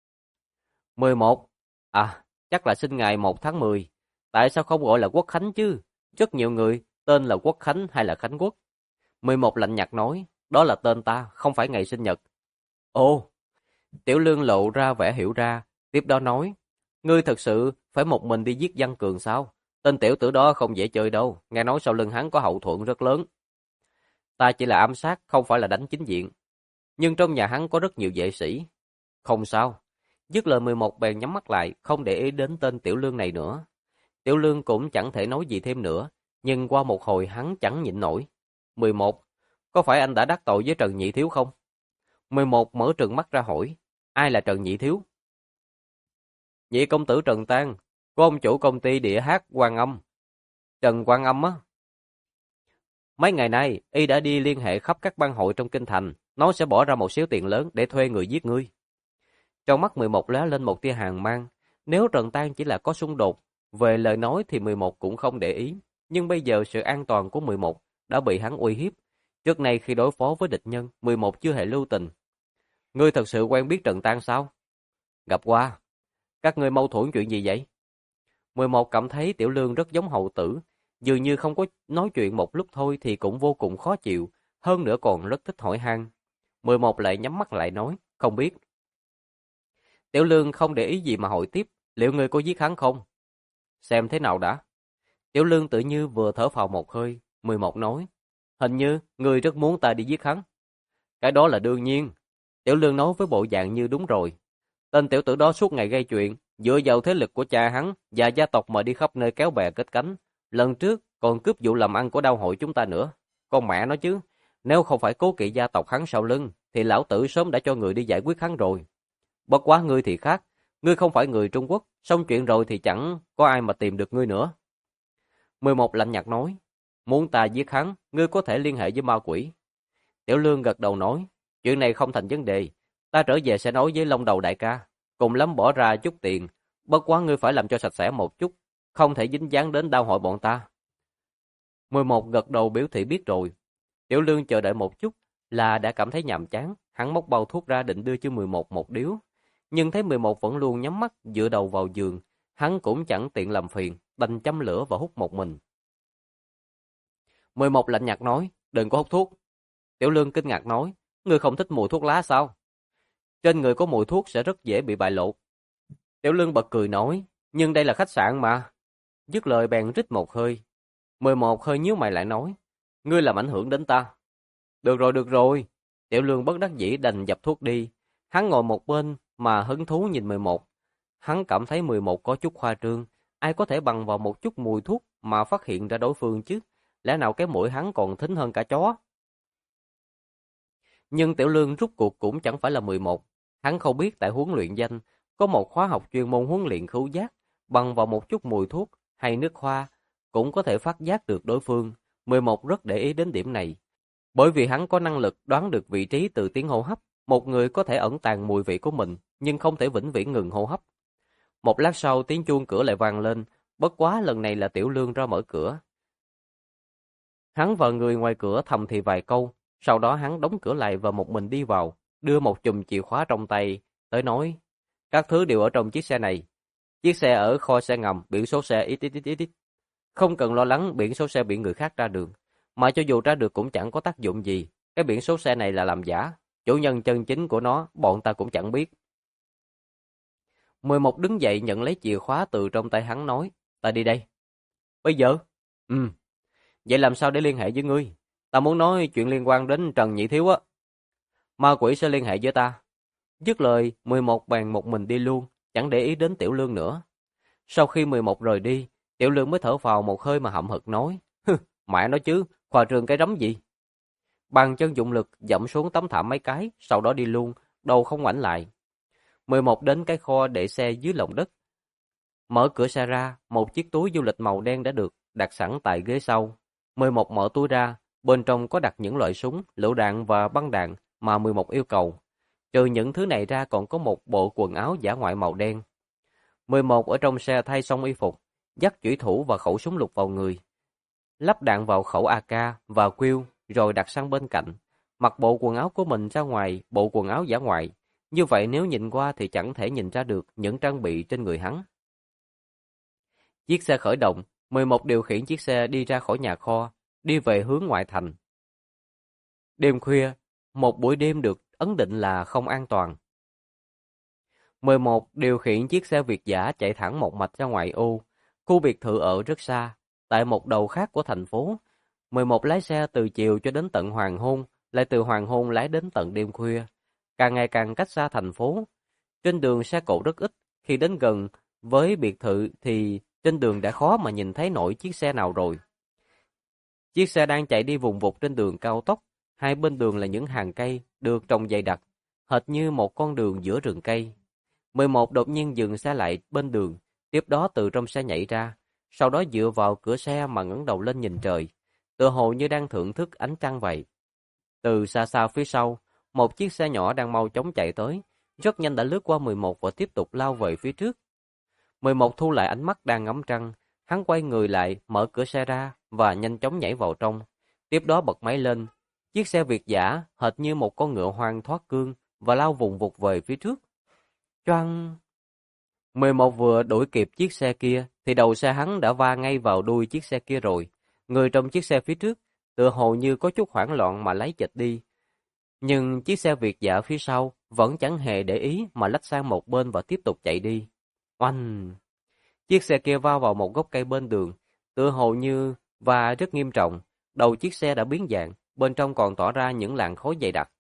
11. À, chắc là sinh ngày 1 tháng 10. Tại sao không gọi là Quốc Khánh chứ? Rất nhiều người tên là Quốc Khánh hay là Khánh Quốc. 11 lạnh nhạt nói, đó là tên ta, không phải ngày sinh nhật. Ồ, Tiểu Lương lộ ra vẻ hiểu ra, tiếp đó nói, ngươi thật sự phải một mình đi giết Văn Cường sao? Tên tiểu tử đó không dễ chơi đâu, nghe nói sau lưng hắn có hậu thuẫn rất lớn. Ta chỉ là ám sát, không phải là đánh chính diện. Nhưng trong nhà hắn có rất nhiều vệ sĩ. Không sao. Dứt lời 11 bèn nhắm mắt lại, không để ý đến tên Tiểu Lương này nữa. Tiểu Lương cũng chẳng thể nói gì thêm nữa, nhưng qua một hồi hắn chẳng nhịn nổi. 11. Có phải anh đã đắc tội với Trần Nhị Thiếu không? 11 mở trừng mắt ra hỏi. Ai là Trần Nhị Thiếu? Nhị công tử Trần Tang, của ông chủ công ty địa hát Quan Âm. Trần Quan Âm á. Mấy ngày nay, y đã đi liên hệ khắp các bang hội trong kinh thành, nó sẽ bỏ ra một số tiền lớn để thuê người giết ngươi. Trong mắt 11 lóe lên một tia hàn mang, nếu Trần Tang chỉ là có xung đột, về lời nói thì 11 cũng không để ý, nhưng bây giờ sự an toàn của 11 đã bị hắn uy hiếp. Trước nay khi đối phó với địch nhân, 11 chưa hề lưu tình. Ngươi thật sự quen biết Trần Tang sao? Gặp qua. Các ngươi mâu thuẫn chuyện gì vậy? 11 cảm thấy Tiểu Lương rất giống hầu tử, dường như không có nói chuyện một lúc thôi thì cũng vô cùng khó chịu, hơn nữa còn rất thích hỏi han. 11 lại nhắm mắt lại nói, không biết. Tiểu Lương không để ý gì mà hỏi tiếp, liệu ngươi có giết hắn không? Xem thế nào đã. Tiểu Lương tự như vừa thở phào một hơi, 11 nói, hình như ngươi rất muốn ta đi giết hắn. Cái đó là đương nhiên. Tiểu Lương nói với bộ dạng như đúng rồi. Tên tiểu tử đó suốt ngày gây chuyện, dựa vào thế lực của cha hắn và gia tộc mà đi khắp nơi kéo bè kết cánh. Lần trước còn cướp vụ làm ăn của đao hội chúng ta nữa. Con mẹ nó chứ, nếu không phải cố kỵ gia tộc hắn sau lưng, thì lão tử sớm đã cho người đi giải quyết hắn rồi. Bất quá ngươi thì khác, ngươi không phải người Trung Quốc, xong chuyện rồi thì chẳng có ai mà tìm được ngươi nữa. 11 lạnh nhạt nói, muốn ta giết hắn, ngươi có thể liên hệ với ma quỷ. Tiểu Lương gật đầu nói, chuyện này không thành vấn đề, ta trở về sẽ nói với Long Đầu đại ca, cùng lắm bỏ ra chút tiền, bất quá ngươi phải làm cho sạch sẽ một chút, không thể dính dáng đến đao hội bọn ta. 11 gật đầu biểu thị biết rồi. Tiểu Lương chờ đợi một chút là đã cảm thấy nhàm chán, hắn móc bao thuốc ra định đưa cho 11 một điếu, nhưng thấy 11 vẫn luôn nhắm mắt dựa đầu vào giường, hắn cũng chẳng tiện làm phiền, đành châm lửa và hút một mình. 11 lạnh nhạt nói, đừng có hút thuốc. Tiểu Lương kinh ngạc nói, ngươi không thích mùi thuốc lá sao? Trên người có mùi thuốc sẽ rất dễ bị bại lộ. Tiểu Lương bật cười nói, nhưng đây là khách sạn mà. Dứt lời bèn rít một hơi. 11 hơi nhíu mày lại nói, ngươi làm ảnh hưởng đến ta. Được rồi. Tiểu Lương bất đắc dĩ đành dập thuốc đi. Hắn ngồi một bên mà hứng thú nhìn 11. Hắn cảm thấy 11 có chút khoa trương. Ai có thể bằng vào một chút mùi thuốc mà phát hiện ra đối phương chứ? Lẽ nào cái mũi hắn còn thính hơn cả chó? Nhưng Tiểu Lương rút cuộc cũng chẳng phải là 11. Hắn không biết tại huấn luyện danh có một khóa học chuyên môn huấn luyện khứu giác, bằng vào một chút mùi thuốc hay nước hoa cũng có thể phát giác được đối phương. 11 rất để ý đến điểm này, bởi vì hắn có năng lực đoán được vị trí từ tiếng hô hấp. Một người có thể ẩn tàng mùi vị của mình, nhưng không thể vĩnh viễn ngừng hô hấp. Một lát sau tiếng chuông cửa lại vang lên, bất quá lần này là Tiểu Lương ra mở cửa. Hắn và người ngoài cửa thầm thì vài câu, sau đó hắn đóng cửa lại và một mình đi vào, đưa một chùm chìa khóa trong tay, tới nói, các thứ đều ở trong chiếc xe này. Chiếc xe ở kho xe ngầm, biển số xe ít. Không cần lo lắng biển số xe bị người khác tra được, mà cho dù tra được cũng chẳng có tác dụng gì, cái biển số xe này là làm giả, chủ nhân chân chính của nó bọn ta cũng chẳng biết. 11 đứng dậy nhận lấy chìa khóa từ trong tay hắn nói, ta đi đây. Bây giờ? Vậy làm sao để liên hệ với ngươi? Ta muốn nói chuyện liên quan đến Trần Nhị Thiếu á. Ma quỷ sẽ liên hệ với ta. Dứt lời, 11 bèn một mình đi luôn, chẳng để ý đến Tiểu Lương nữa. Sau khi 11 rời đi, Tiểu Lương mới thở phào một hơi mà hậm hực nói, mẹ nói chứ, khoa trương cái rắm gì? Bàn chân dụng lực dẫm xuống tấm thảm mấy cái, sau đó đi luôn, đầu không ngoảnh lại. 11 đến cái kho để xe dưới lòng đất. Mở cửa xe ra, một chiếc túi du lịch màu đen đã được đặt sẵn tại ghế sau. 11 mở túi ra, bên trong có đặt những loại súng, lựu đạn và băng đạn mà 11 yêu cầu. Trừ những thứ này ra còn có một bộ quần áo dã ngoại màu đen. 11 ở trong xe thay xong y phục, dắt chủy thủ và khẩu súng lục vào người, lắp đạn vào khẩu AK và Q rồi đặt sang bên cạnh, mặc bộ quần áo của mình ra ngoài, bộ quần áo dã ngoại. Như vậy nếu nhìn qua thì chẳng thể nhìn ra được những trang bị trên người hắn. Chiếc xe khởi động, 11 điều khiển chiếc xe đi ra khỏi nhà kho, đi về hướng ngoại thành. Đêm khuya, một buổi đêm được ấn định là không an toàn. 11 điều khiển chiếc xe Việt dã chạy thẳng một mạch ra ngoại ô, khu biệt thự ở rất xa, tại một đầu khác của thành phố. 11 lái xe từ chiều cho đến tận hoàng hôn, lại từ hoàng hôn lái đến tận đêm khuya, càng ngày càng cách xa thành phố. Trên đường xe cộ rất ít, khi đến gần với biệt thự thì trên đường đã khó mà nhìn thấy nổi chiếc xe nào rồi. Chiếc xe đang chạy đi vùng vụt trên đường cao tốc, hai bên đường là những hàng cây được trồng dày đặc, hệt như một con đường giữa rừng cây. 11 đột nhiên dừng xe lại bên đường, tiếp đó từ trong xe nhảy ra, sau đó dựa vào cửa xe mà ngẩng đầu lên nhìn trời, tựa hồ như đang thưởng thức ánh trăng vậy. Từ xa xa phía sau, một chiếc xe nhỏ đang mau chóng chạy tới, rất nhanh đã lướt qua 11 và tiếp tục lao về phía trước. 11 thu lại ánh mắt đang ngắm trăng, hắn quay người lại, mở cửa xe ra và nhanh chóng nhảy vào trong, tiếp đó bật máy lên. Chiếc xe Việt dã hệt như một con ngựa hoang thoát cương và lao vùng vụt về phía trước. Choang! 11 vừa đuổi kịp chiếc xe kia thì đầu xe hắn đã va ngay vào đuôi chiếc xe kia rồi. Người trong chiếc xe phía trước tựa hồ như có chút hoảng loạn mà lấy chệch đi. Nhưng chiếc xe Việt dã phía sau vẫn chẳng hề để ý mà lách sang một bên và tiếp tục chạy đi. Oanh! Chiếc xe kia va vào một gốc cây bên đường, tựa hồ như va rất nghiêm trọng. Đầu chiếc xe đã biến dạng, bên trong còn tỏ ra những làn khói dày đặc.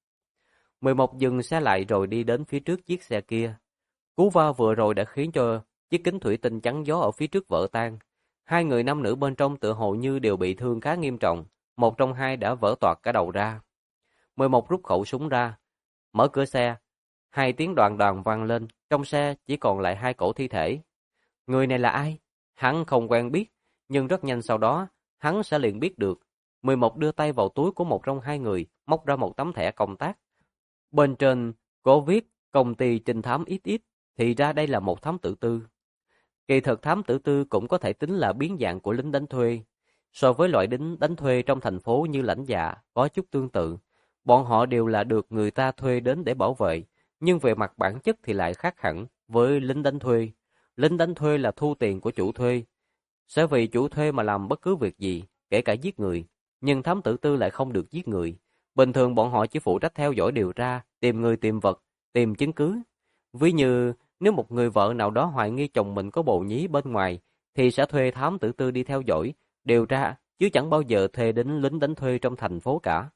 11 dừng xe lại rồi đi đến phía trước chiếc xe kia. Cú va vừa rồi đã khiến cho chiếc kính thủy tinh chắn gió ở phía trước vỡ tan. Hai người nam nữ bên trong tựa hồ như đều bị thương khá nghiêm trọng, một trong hai đã vỡ toạc cả đầu ra. 11 rút khẩu súng ra, mở cửa xe, hai tiếng đoàn đoàn vang lên, trong xe chỉ còn lại hai cổ thi thể. Người này là ai? Hắn không quen biết, nhưng rất nhanh sau đó, hắn sẽ liền biết được. 11 đưa tay vào túi của một trong hai người, móc ra một tấm thẻ công tác. Bên trên có viết công ty trinh thám XX, thì ra đây là một thám tử tư. Kỳ thực thám tử tư cũng có thể tính là biến dạng của lính đánh thuê. So với loại lính đánh thuê trong thành phố như lãnh dạ, có chút tương tự. Bọn họ đều là được người ta thuê đến để bảo vệ, nhưng về mặt bản chất thì lại khác hẳn với lính đánh thuê. Lính đánh thuê là thu tiền của chủ thuê, sẽ vì chủ thuê mà làm bất cứ việc gì, kể cả giết người. Nhưng thám tử tư lại không được giết người. Bình thường bọn họ chỉ phụ trách theo dõi điều tra, tìm người tìm vật, tìm chứng cứ. Ví như nếu một người vợ nào đó hoài nghi chồng mình có bồ nhí bên ngoài, thì sẽ thuê thám tử tư đi theo dõi, điều tra, chứ chẳng bao giờ thuê đến lính đánh thuê trong thành phố cả.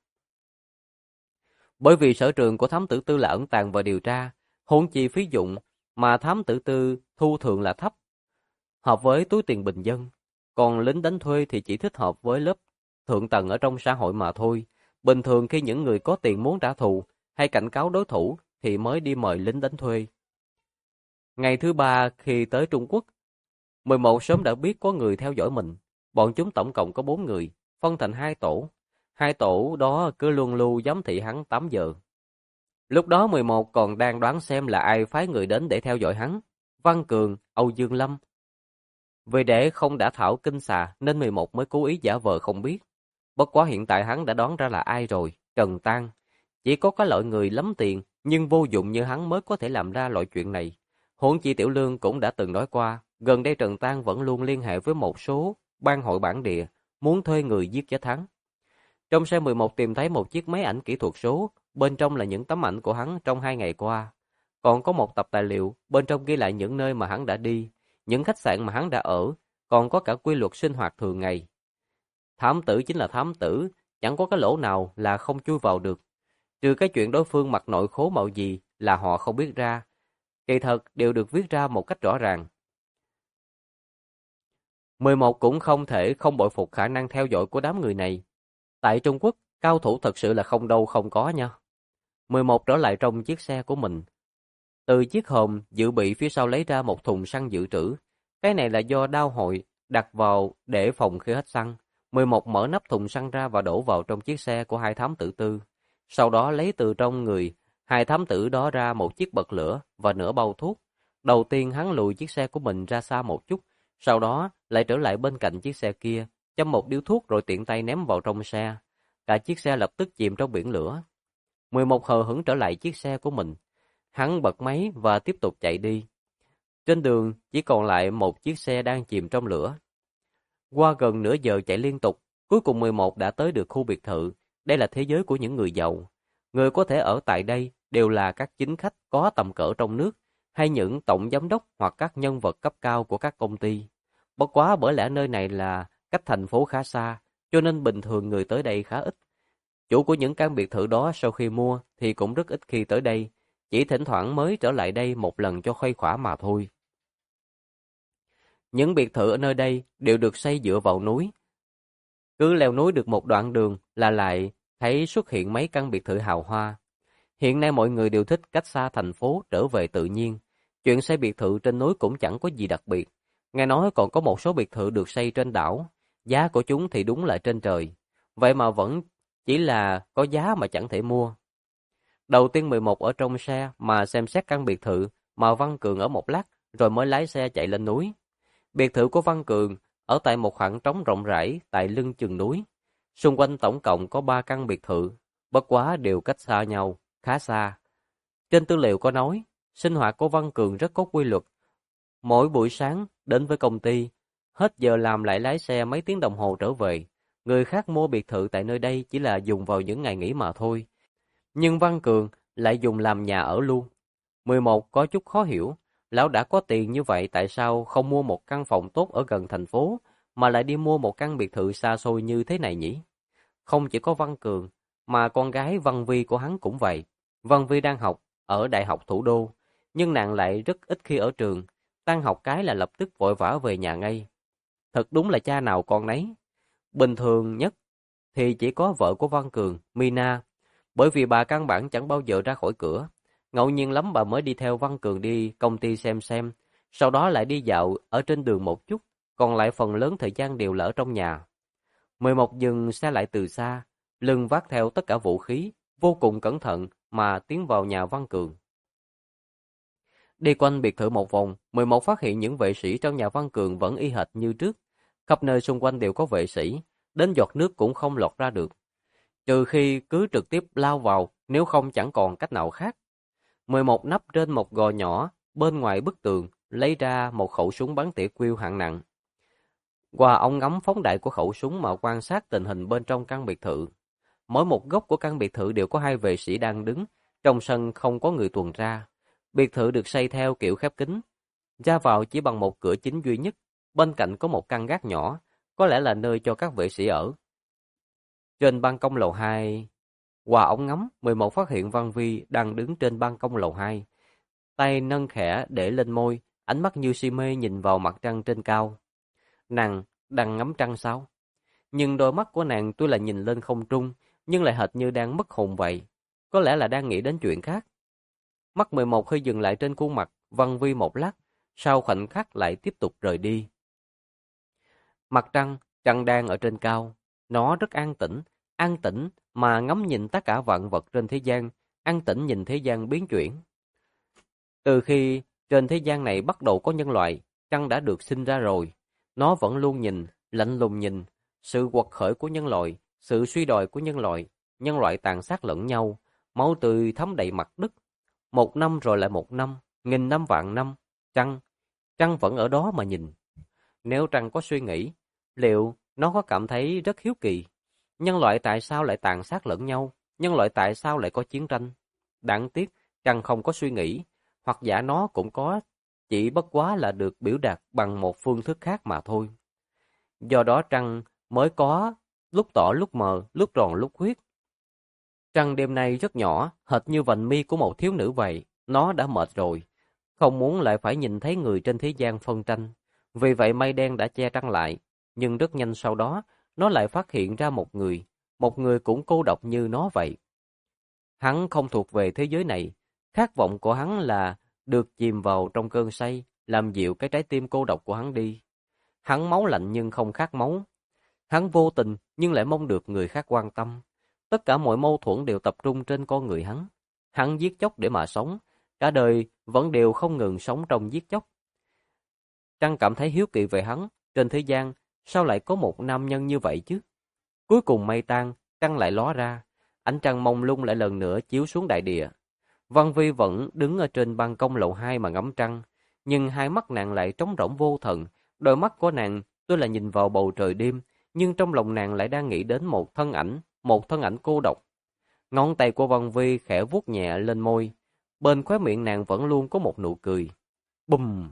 Bởi vì sở trường của thám tử tư là ẩn tàng và điều tra, huống chi phí dụng mà thám tử tư thu thường là thấp, hợp với túi tiền bình dân. Còn lính đánh thuê thì chỉ thích hợp với lớp thượng tầng ở trong xã hội mà thôi. Bình thường khi những người có tiền muốn trả thù hay cảnh cáo đối thủ thì mới đi mời lính đánh thuê. Ngày thứ ba khi tới Trung Quốc, 11 sớm đã biết có người theo dõi mình. Bọn chúng tổng cộng có 4 người, phân thành hai tổ. Hai tổ đó cứ luân lưu giám thị hắn 8 giờ. Lúc đó 11 còn đang đoán xem là ai phái người đến để theo dõi hắn. Văn Cường, Âu Dương Lâm. Vì để không đả thảo kinh xà nên 11 mới cố ý giả vờ không biết. Bất quá hiện tại hắn đã đoán ra là ai rồi, Trần Tăng. Chỉ có cái loại người lắm tiền nhưng vô dụng như hắn mới có thể làm ra loại chuyện này. Huống chi Tiểu Lương cũng đã từng nói qua, gần đây Trần Tăng vẫn luôn liên hệ với một số ban hội bản địa, muốn thuê người giết chết hắn. Trong xe 11 tìm thấy một chiếc máy ảnh kỹ thuật số, bên trong là những tấm ảnh của hắn trong 2 ngày qua. Còn có một tập tài liệu, bên trong ghi lại những nơi mà hắn đã đi, những khách sạn mà hắn đã ở, còn có cả quy luật sinh hoạt thường ngày. Thám tử chính là thám tử, chẳng có cái lỗ nào là không chui vào được. Trừ cái chuyện đối phương mặc nội khố mạo gì là họ không biết ra. Kỳ thật đều được viết ra một cách rõ ràng. 11 cũng không thể không bội phục khả năng theo dõi của đám người này. Tại Trung Quốc, cao thủ thật sự là không đâu không có nha. 11 trở lại trong chiếc xe của mình. Từ chiếc hòm dự bị phía sau lấy ra một thùng xăng dự trữ. Cái này là do đao hội đặt vào để phòng khi hết xăng. 11 mở nắp thùng xăng ra và đổ vào trong chiếc xe của hai thám tử tư. Sau đó lấy từ trong người hai thám tử đó ra một chiếc bật lửa và nửa bao thuốc. Đầu tiên hắn lùi chiếc xe của mình ra xa một chút, sau đó lại trở lại bên cạnh chiếc xe kia, châm một điếu thuốc rồi tiện tay ném vào trong xe. Cả chiếc xe lập tức chìm trong biển lửa. 11 hờ hững trở lại chiếc xe của mình. Hắn bật máy và tiếp tục chạy đi. Trên đường chỉ còn lại một chiếc xe đang chìm trong lửa. Qua gần nửa giờ chạy liên tục, cuối cùng 11 đã tới được khu biệt thự. Đây là thế giới của những người giàu. Người có thể ở tại đây đều là các chính khách có tầm cỡ trong nước, hay những tổng giám đốc hoặc các nhân vật cấp cao của các công ty. Bất quá bởi lẽ nơi này là cách thành phố khá xa, cho nên bình thường người tới đây khá ít. Chủ của những căn biệt thự đó sau khi mua thì cũng rất ít khi tới đây, chỉ thỉnh thoảng mới trở lại đây một lần cho khuây khỏa mà thôi. Những biệt thự ở nơi đây đều được xây dựa vào núi. Cứ leo núi được một đoạn đường là lại thấy xuất hiện mấy căn biệt thự hào hoa. Hiện nay mọi người đều thích cách xa thành phố trở về tự nhiên. Chuyện xây biệt thự trên núi cũng chẳng có gì đặc biệt. Nghe nói còn có một số biệt thự được xây trên đảo. Giá của chúng thì đúng là trên trời. Vậy mà vẫn chỉ là có giá mà chẳng thể mua. Đầu tiên 11 ở trong xe mà xem xét căn biệt thự mà Văn Cường ở một lát rồi mới lái xe chạy lên núi. Biệt thự của Văn Cường ở tại một khoảng trống rộng rãi tại lưng chừng núi. Xung quanh tổng cộng có 3 căn biệt thự, bất quá đều cách xa nhau, khá xa. Trên tư liệu có nói, sinh hoạt của Văn Cường rất có quy luật. Mỗi buổi sáng đến với công ty, hết giờ làm lại lái xe mấy tiếng đồng hồ trở về. Người khác mua biệt thự tại nơi đây chỉ là dùng vào những ngày nghỉ mà thôi. Nhưng Văn Cường lại dùng làm nhà ở luôn. 11 có chút khó hiểu, lão đã có tiền như vậy tại sao không mua một căn phòng tốt ở gần thành phố, mà lại đi mua một căn biệt thự xa xôi như thế này nhỉ? Không chỉ có Văn Cường, mà con gái Văn Vi của hắn cũng vậy. Văn Vi đang học ở Đại học Thủ đô, nhưng nàng lại rất ít khi ở trường, tan học cái là lập tức vội vã về nhà ngay. Thật đúng là cha nào con nấy. Bình thường nhất thì chỉ có vợ của Văn Cường, Mina, bởi vì bà căn bản chẳng bao giờ ra khỏi cửa. Ngẫu nhiên lắm bà mới đi theo Văn Cường đi công ty xem, sau đó lại đi dạo ở trên đường một chút, còn lại phần lớn thời gian đều là ở trong nhà. 11 dừng xe lại từ xa, lưng vác theo tất cả vũ khí, vô cùng cẩn thận mà tiến vào nhà Văn Cường. Đi quanh biệt thự một vòng, 11 phát hiện những vệ sĩ trong nhà Văn Cường vẫn y hệt như trước. Khắp nơi xung quanh đều có vệ sĩ, đến giọt nước cũng không lọt ra được. Trừ khi cứ trực tiếp lao vào, nếu không chẳng còn cách nào khác. 11 nấp trên một gò nhỏ, bên ngoài bức tường, lấy ra một khẩu súng bắn tỉa quy hạng nặng. Qua ống ngắm phóng đại của khẩu súng mà quan sát tình hình bên trong căn biệt thự. Mỗi một góc của căn biệt thự đều có 2 vệ sĩ đang đứng, trong sân không có người tuần tra. Biệt thự được xây theo kiểu khép kín, ra vào chỉ bằng một cửa chính duy nhất, bên cạnh có một căn gác nhỏ, có lẽ là nơi cho các vệ sĩ ở. Trên ban công lầu 2, qua ống ngắm, 11 phát hiện Văn Vi đang đứng trên ban công lầu 2, tay nâng khẽ để lên môi, ánh mắt như si mê nhìn vào mặt trăng trên cao. Nàng đang ngắm trăng sao? Nhưng đôi mắt của nàng tuy là nhìn lên không trung, nhưng lại hệt như đang mất hồn vậy. Có lẽ là đang nghĩ đến chuyện khác. Mắt 11 hơi dừng lại trên khuôn mặt Văn Vi một lát, sau khoảnh khắc lại tiếp tục rời đi. Mặt trăng, trăng đang ở trên cao. Nó rất an tĩnh mà ngắm nhìn tất cả vạn vật trên thế gian, an tĩnh nhìn thế gian biến chuyển. Từ khi trên thế gian này bắt đầu có nhân loại, trăng đã được sinh ra rồi. Nó vẫn luôn nhìn, lạnh lùng nhìn, sự quật khởi của nhân loại, sự suy đồi của nhân loại tàn sát lẫn nhau, máu tươi thấm đầy mặt đất. Một năm rồi lại một năm, nghìn năm vạn năm, trăng vẫn ở đó mà nhìn. Nếu trăng có suy nghĩ, liệu nó có cảm thấy rất hiếu kỳ? Nhân loại tại sao lại tàn sát lẫn nhau? Nhân loại tại sao lại có chiến tranh? Đáng tiếc, trăng không có suy nghĩ, hoặc giả nó cũng có, chỉ bất quá là được biểu đạt bằng một phương thức khác mà thôi. Do đó trăng mới có lúc tỏ lúc mờ, lúc tròn lúc khuyết. Trăng đêm nay rất nhỏ, hệt như vành mi của một thiếu nữ vậy. Nó đã mệt rồi, không muốn lại phải nhìn thấy người trên thế gian phân tranh. Vì vậy mây đen đã che trăng lại, nhưng rất nhanh sau đó, nó lại phát hiện ra một người cũng cô độc như nó vậy. Hắn không thuộc về thế giới này, khát vọng của hắn là được chìm vào trong cơn say, làm dịu cái trái tim cô độc của hắn đi. Hắn máu lạnh nhưng không khát máu. Hắn vô tình nhưng lại mong được người khác quan tâm. Tất cả mọi mâu thuẫn đều tập trung trên con người hắn. Hắn giết chóc để mà sống, cả đời vẫn đều không ngừng sống trong giết chóc. Trăng cảm thấy hiếu kỳ về hắn, trên thế gian sao lại có một nam nhân như vậy chứ? Cuối cùng mây tan, trăng lại ló ra, ánh trăng mông lung lại lần nữa chiếu xuống đại địa. Văn Vi vẫn đứng ở trên ban công lầu 2 mà ngắm trăng, nhưng hai mắt nàng lại trống rỗng vô thần. Đôi mắt của nàng tuy là nhìn vào bầu trời đêm, nhưng trong lòng nàng lại đang nghĩ đến một thân ảnh cô độc. Ngón tay của Văn Vi khẽ vuốt nhẹ lên môi, bên khóe miệng nàng vẫn luôn có một nụ cười. Bùm!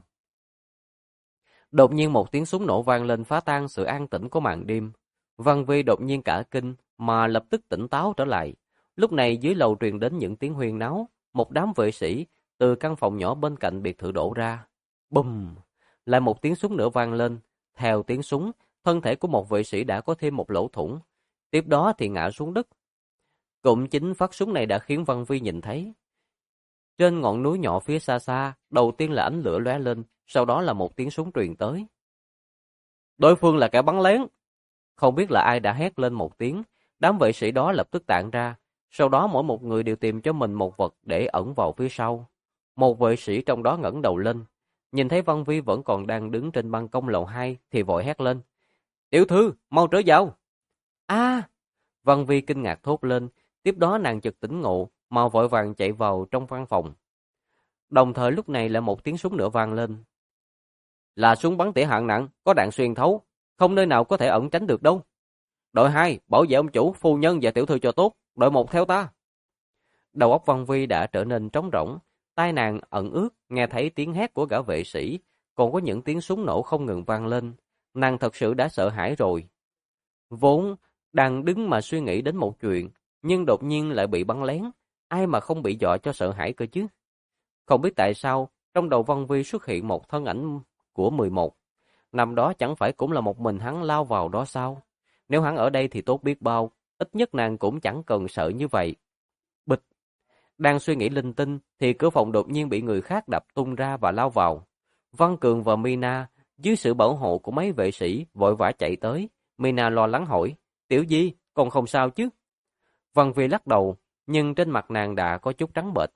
Đột nhiên một tiếng súng nổ vang lên phá tan sự an tĩnh của màn đêm. Văn Vi đột nhiên cả kinh mà lập tức tỉnh táo trở lại. Lúc này dưới lầu truyền đến những tiếng huyên náo, một đám vệ sĩ từ căn phòng nhỏ bên cạnh biệt thự đổ ra. Bùm! Lại một tiếng súng nữa vang lên. Theo tiếng súng, thân thể của một vệ sĩ đã có thêm một lỗ thủng. Tiếp đó thì ngã xuống đất. Cụm chính phát súng này đã khiến Văn Vi nhìn thấy. Trên ngọn núi nhỏ phía xa xa, đầu tiên là ánh lửa lóe lên, sau đó là một tiếng súng truyền tới. Đối phương là kẻ bắn lén. Không biết là ai đã hét lên một tiếng, đám vệ sĩ đó lập tức tản ra, sau đó mỗi một người đều tìm cho mình một vật để ẩn vào phía sau. Một vệ sĩ trong đó ngẩng đầu lên, nhìn thấy Văn Vi vẫn còn đang đứng trên ban công lầu 2 thì vội hét lên. Tiểu thư, mau trở vào. A! Văn Vi kinh ngạc thốt lên, tiếp đó nàng chợt tỉnh ngộ, mà vội vàng chạy vào trong văn phòng. Đồng thời lúc này lại một tiếng súng nữa vang lên. Là súng bắn tỉa hạng nặng, có đạn xuyên thấu, không nơi nào có thể ẩn tránh được đâu. Đội 2, bảo vệ ông chủ, phu nhân và tiểu thư cho tốt, đội 1 theo ta. Đầu óc Văn Vi đã trở nên trống rỗng, tai nàng ẩn ướt, nghe thấy tiếng hét của gã vệ sĩ, còn có những tiếng súng nổ không ngừng vang lên. Nàng thật sự đã sợ hãi rồi. Vốn đang đứng mà suy nghĩ đến một chuyện, nhưng đột nhiên lại bị bắn lén, ai mà không bị dọa cho sợ hãi cơ chứ. Không biết tại sao, trong đầu Văn Vi xuất hiện một thân ảnh của 11. Năm đó chẳng phải cũng là một mình hắn lao vào đó sao? Nếu hắn ở đây thì tốt biết bao, ít nhất nàng cũng chẳng cần sợ như vậy. Bịch! Đang suy nghĩ linh tinh thì cửa phòng đột nhiên bị người khác đập tung ra và lao vào. Văn Cường và Mina, dưới sự bảo hộ của mấy vệ sĩ, vội vã chạy tới. Mina lo lắng hỏi, Tiểu Di, còn không sao chứ? Văn Vi lắc đầu, nhưng trên mặt nàng đã có chút trắng bệch.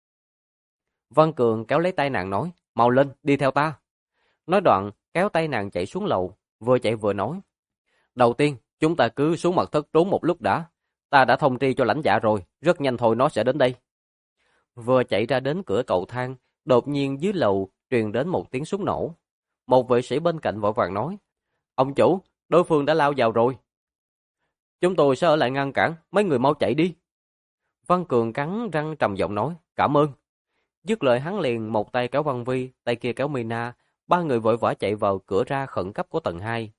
Văn Cường kéo lấy tay nàng nói, mau lên, đi theo ta. Nói đoạn, kéo tay nàng chạy xuống lầu, vừa chạy vừa nói. Đầu tiên, chúng ta cứ xuống mật thất trốn một lúc đã. Ta đã thông tri cho lãnh dạ rồi, rất nhanh thôi nó sẽ đến đây. Vừa chạy ra đến cửa cầu thang, đột nhiên dưới lầu truyền đến một tiếng súng nổ. Một vệ sĩ bên cạnh vội vàng nói, ông chủ, đối phương đã lao vào rồi. Chúng tôi sẽ ở lại ngăn cản, mấy người mau chạy đi. Văn Cường cắn răng trầm giọng nói, cảm ơn. Dứt lời hắn liền một tay kéo Văn Vi, tay kia kéo Mina, ba người vội vã chạy vào cửa ra khẩn cấp của tầng 2.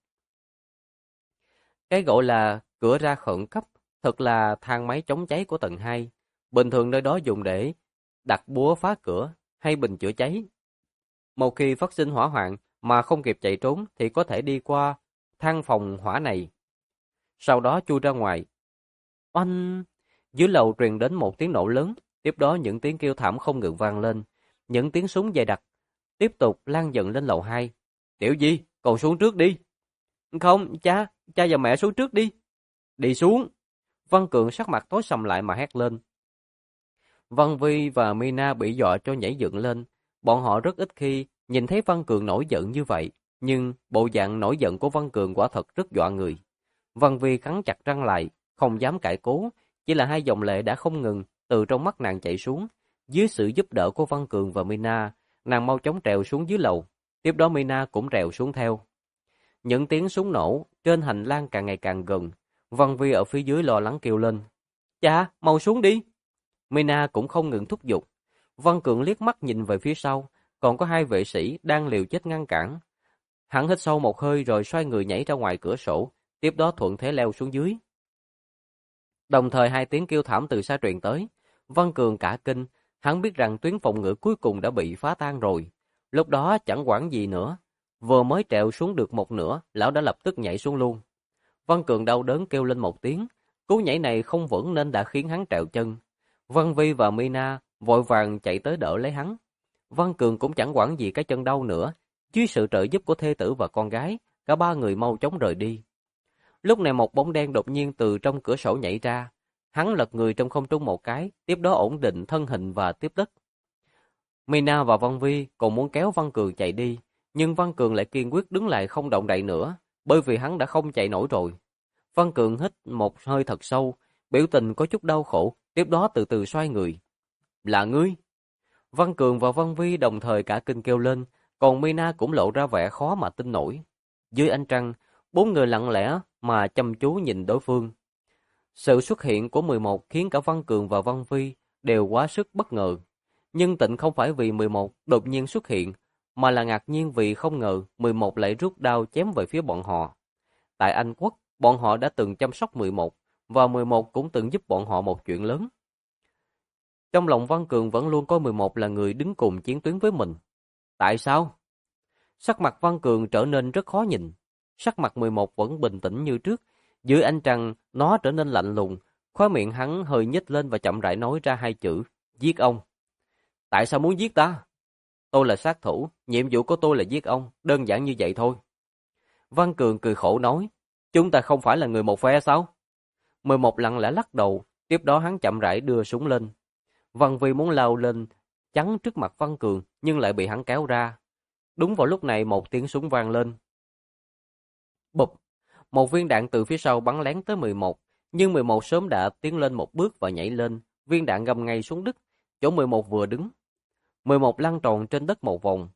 Cái gọi là cửa ra khẩn cấp, thật là thang máy chống cháy của tầng 2. Bình thường nơi đó dùng để đặt búa phá cửa hay bình chữa cháy. Một khi phát sinh hỏa hoạn mà không kịp chạy trốn thì có thể đi qua thang phòng hỏa này. Sau đó chui ra ngoài. Oanh! Dưới lầu truyền đến một tiếng nổ lớn, tiếp đó những tiếng kêu thảm không ngừng vang lên. Những tiếng súng dày đặc tiếp tục lan dần lên lầu 2. Tiểu Di, còn xuống trước đi. Không, cha và mẹ xuống trước đi. Đi xuống. Văn Cường sắc mặt tối sầm lại mà hét lên. Văn Vi và Mina bị dọa cho nhảy dựng lên. Bọn họ rất ít khi nhìn thấy Văn Cường nổi giận như vậy, nhưng bộ dạng nổi giận của Văn Cường quả thật rất dọa người. Văn Vi cắn chặt răng lại, không dám cãi cố, chỉ là hai dòng lệ đã không ngừng từ trong mắt nàng chảy xuống. Dưới sự giúp đỡ của Văn Cường và Mina, nàng mau chóng trèo xuống dưới lầu. Tiếp đó Mina cũng trèo xuống theo. Những tiếng súng nổ trên hành lang càng ngày càng gần. Văn Vi ở phía dưới lo lắng kêu lên. Cha, mau xuống đi. Mina cũng không ngừng thúc giục. Văn Cường liếc mắt nhìn về phía sau, còn có hai vệ sĩ đang liều chết ngăn cản. Hắn hít sâu một hơi rồi xoay người nhảy ra ngoài cửa sổ, tiếp đó thuận thế leo xuống dưới. Đồng thời hai tiếng kêu thảm từ xa truyền tới. Văn Cường cả kinh, hắn biết rằng tuyến phòng ngự cuối cùng đã bị phá tan rồi. Lúc đó chẳng quản gì nữa. Vừa mới trèo xuống được một nửa, lão đã lập tức nhảy xuống luôn. Văn Cường đau đớn kêu lên một tiếng. Cú nhảy này không vững nên đã khiến hắn trèo chân. Văn Vi và Mina vội vàng chạy tới đỡ lấy hắn. Văn Cường cũng chẳng quản gì cái chân đau nữa. Dưới sự trợ giúp của thê tử và con gái, cả ba người mau chóng rời đi. Lúc này một bóng đen đột nhiên từ trong cửa sổ nhảy ra. Hắn lật người trong không trung một cái, tiếp đó ổn định thân hình và tiếp đất. Mina và Văn Vi còn muốn kéo Văn Cường chạy đi, Nhưng Văn Cường lại kiên quyết đứng lại không động đậy nữa, bởi vì hắn đã không chạy nổi rồi. Văn Cường hít một hơi thật sâu, biểu tình có chút đau khổ, tiếp đó từ từ xoay người. Là ngươi? Văn Cường và Văn Vi đồng thời cả kinh kêu lên, còn Mina cũng lộ ra vẻ khó mà tin nổi. Dưới ánh trăng, bốn người lặng lẽ mà chăm chú nhìn đối phương. Sự xuất hiện của 11 khiến cả Văn Cường và Văn Vi đều quá sức bất ngờ. Nhưng Tịnh không phải vì 11 đột nhiên xuất hiện, mà là ngạc nhiên vì không ngờ 11 lại rút đao chém về phía bọn họ. Tại Anh Quốc, bọn họ đã từng chăm sóc 11, và 11 cũng từng giúp bọn họ một chuyện lớn. Trong lòng Văn Cường vẫn luôn có 11 là người đứng cùng chiến tuyến với mình. Tại sao? Sắc mặt Văn Cường trở nên rất khó nhìn. Sắc mặt 11 vẫn bình tĩnh như trước. Dưới ánh trăng, nó trở nên lạnh lùng. Khóe miệng hắn hơi nhếch lên và chậm rãi nói ra hai chữ. Giết ông. Tại sao muốn giết ta? Tôi là sát thủ. Nhiệm vụ của tôi là giết ông. Đơn giản như vậy thôi. Văn Cường cười khổ nói. Chúng ta không phải là người một phe sao? 11 lặng lẽ lắc đầu. Tiếp đó hắn chậm rãi đưa súng lên. Văn Vi muốn lao lên chắn trước mặt Văn Cường nhưng lại bị hắn kéo ra. Đúng vào lúc này một tiếng súng vang lên. Bụp! Một viên đạn từ phía sau bắn lén tới 11, nhưng 11 sớm đã tiến lên một bước và nhảy lên, viên đạn găm ngay xuống đất, chỗ 11 vừa đứng. 11 lăn tròn trên đất một vòng.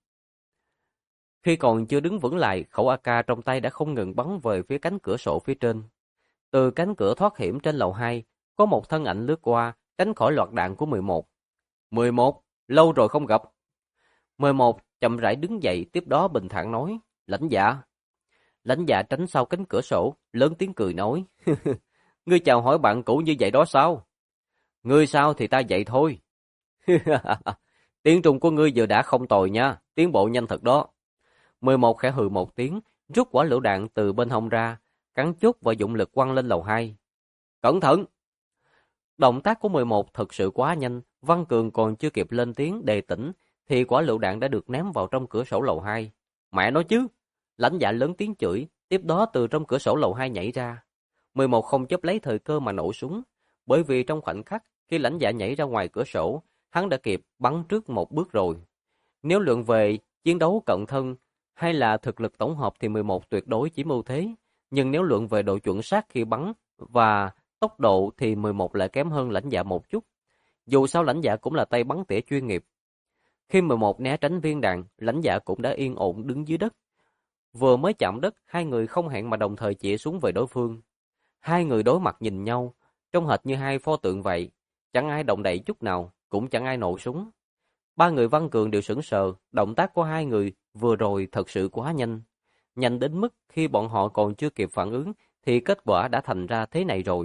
Khi còn chưa đứng vững lại, khẩu AK trong tay đã không ngừng bắn về phía cánh cửa sổ phía trên. Từ cánh cửa thoát hiểm trên lầu 2, có một thân ảnh lướt qua, tránh khỏi loạt đạn của 11. 11, lâu rồi không gặp. 11 chậm rãi đứng dậy, tiếp đó bình thản nói, lãnh dạ. Lãnh dạ tránh sau cánh cửa sổ, lớn tiếng cười nói, ngươi chào hỏi bạn cũ như vậy đó sao? Ngươi sao thì ta vậy thôi. Tiếng Trung của ngươi giờ đã không tồi nha, tiến bộ nhanh thật đó. 11 khẽ hừ một tiếng, rút quả lựu đạn từ bên hông ra, cắn chốt và dụng lực quăng lên lầu 2. Cẩn thận! Động tác của 11 thật sự quá nhanh, Văn Cường còn chưa kịp lên tiếng đề tỉnh, thì quả lựu đạn đã được ném vào trong cửa sổ lầu 2. Mẹ nói chứ! Lãnh dạ lớn tiếng chửi, tiếp đó từ trong cửa sổ lầu 2 nhảy ra. 11 không chấp lấy thời cơ mà nổ súng, bởi vì trong khoảnh khắc khi lãnh dạ nhảy ra ngoài cửa sổ, hắn đã kịp bắn trước một bước rồi. Nếu luận về chiến đấu cận thân hay là thực lực tổng hợp thì 11 tuyệt đối chiếm ưu thế, nhưng nếu luận về độ chuẩn xác khi bắn và tốc độ thì 11 lại kém hơn lãnh dạ một chút. Dù sao lãnh dạ cũng là tay bắn tỉa chuyên nghiệp. Khi 11 né tránh viên đạn, lãnh dạ cũng đã yên ổn đứng dưới đất. Vừa mới chạm đất, hai người không hẹn mà đồng thời chĩa súng về đối phương. Hai người đối mặt nhìn nhau, trông hệt như hai pho tượng vậy. Chẳng ai động đậy chút nào, cũng chẳng ai nổ súng. Ba người Văn Cường đều sững sờ, động tác của hai người vừa rồi thật sự quá nhanh. Nhanh đến mức khi bọn họ còn chưa kịp phản ứng thì kết quả đã thành ra thế này rồi.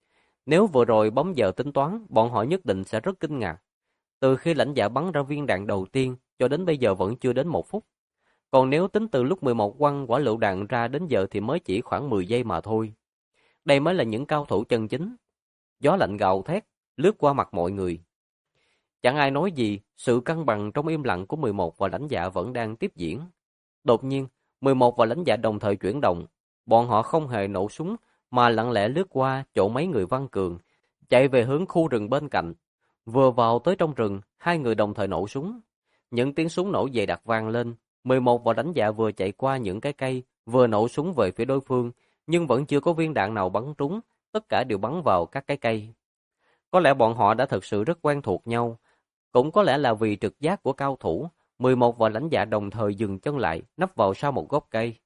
Nếu vừa rồi bấm giờ tính toán, bọn họ nhất định sẽ rất kinh ngạc. Từ khi lãnh dạ bắn ra viên đạn đầu tiên cho đến bây giờ vẫn chưa đến 1 phút. Còn nếu tính từ lúc 11 quăng quả lựu đạn ra đến giờ thì mới chỉ khoảng 10 giây mà thôi. Đây mới là những cao thủ chân chính. Gió lạnh gào thét, lướt qua mặt mọi người. Chẳng ai nói gì, sự cân bằng trong im lặng của 11 và lãnh dạ vẫn đang tiếp diễn. Đột nhiên, 11 và lãnh dạ đồng thời chuyển động. Bọn họ không hề nổ súng, mà lặng lẽ lướt qua chỗ mấy người Văn Cường, chạy về hướng khu rừng bên cạnh. Vừa vào tới trong rừng, hai người đồng thời nổ súng. Những tiếng súng nổ dày đặc vang lên. 11 và lãnh dạ vừa chạy qua những cái cây, vừa nổ súng về phía đối phương, nhưng vẫn chưa có viên đạn nào bắn trúng, tất cả đều bắn vào các cái cây. Có lẽ bọn họ đã thực sự rất quen thuộc nhau, cũng có lẽ là vì trực giác của cao thủ, 11 và lãnh dạ đồng thời dừng chân lại, nấp vào sau một gốc cây.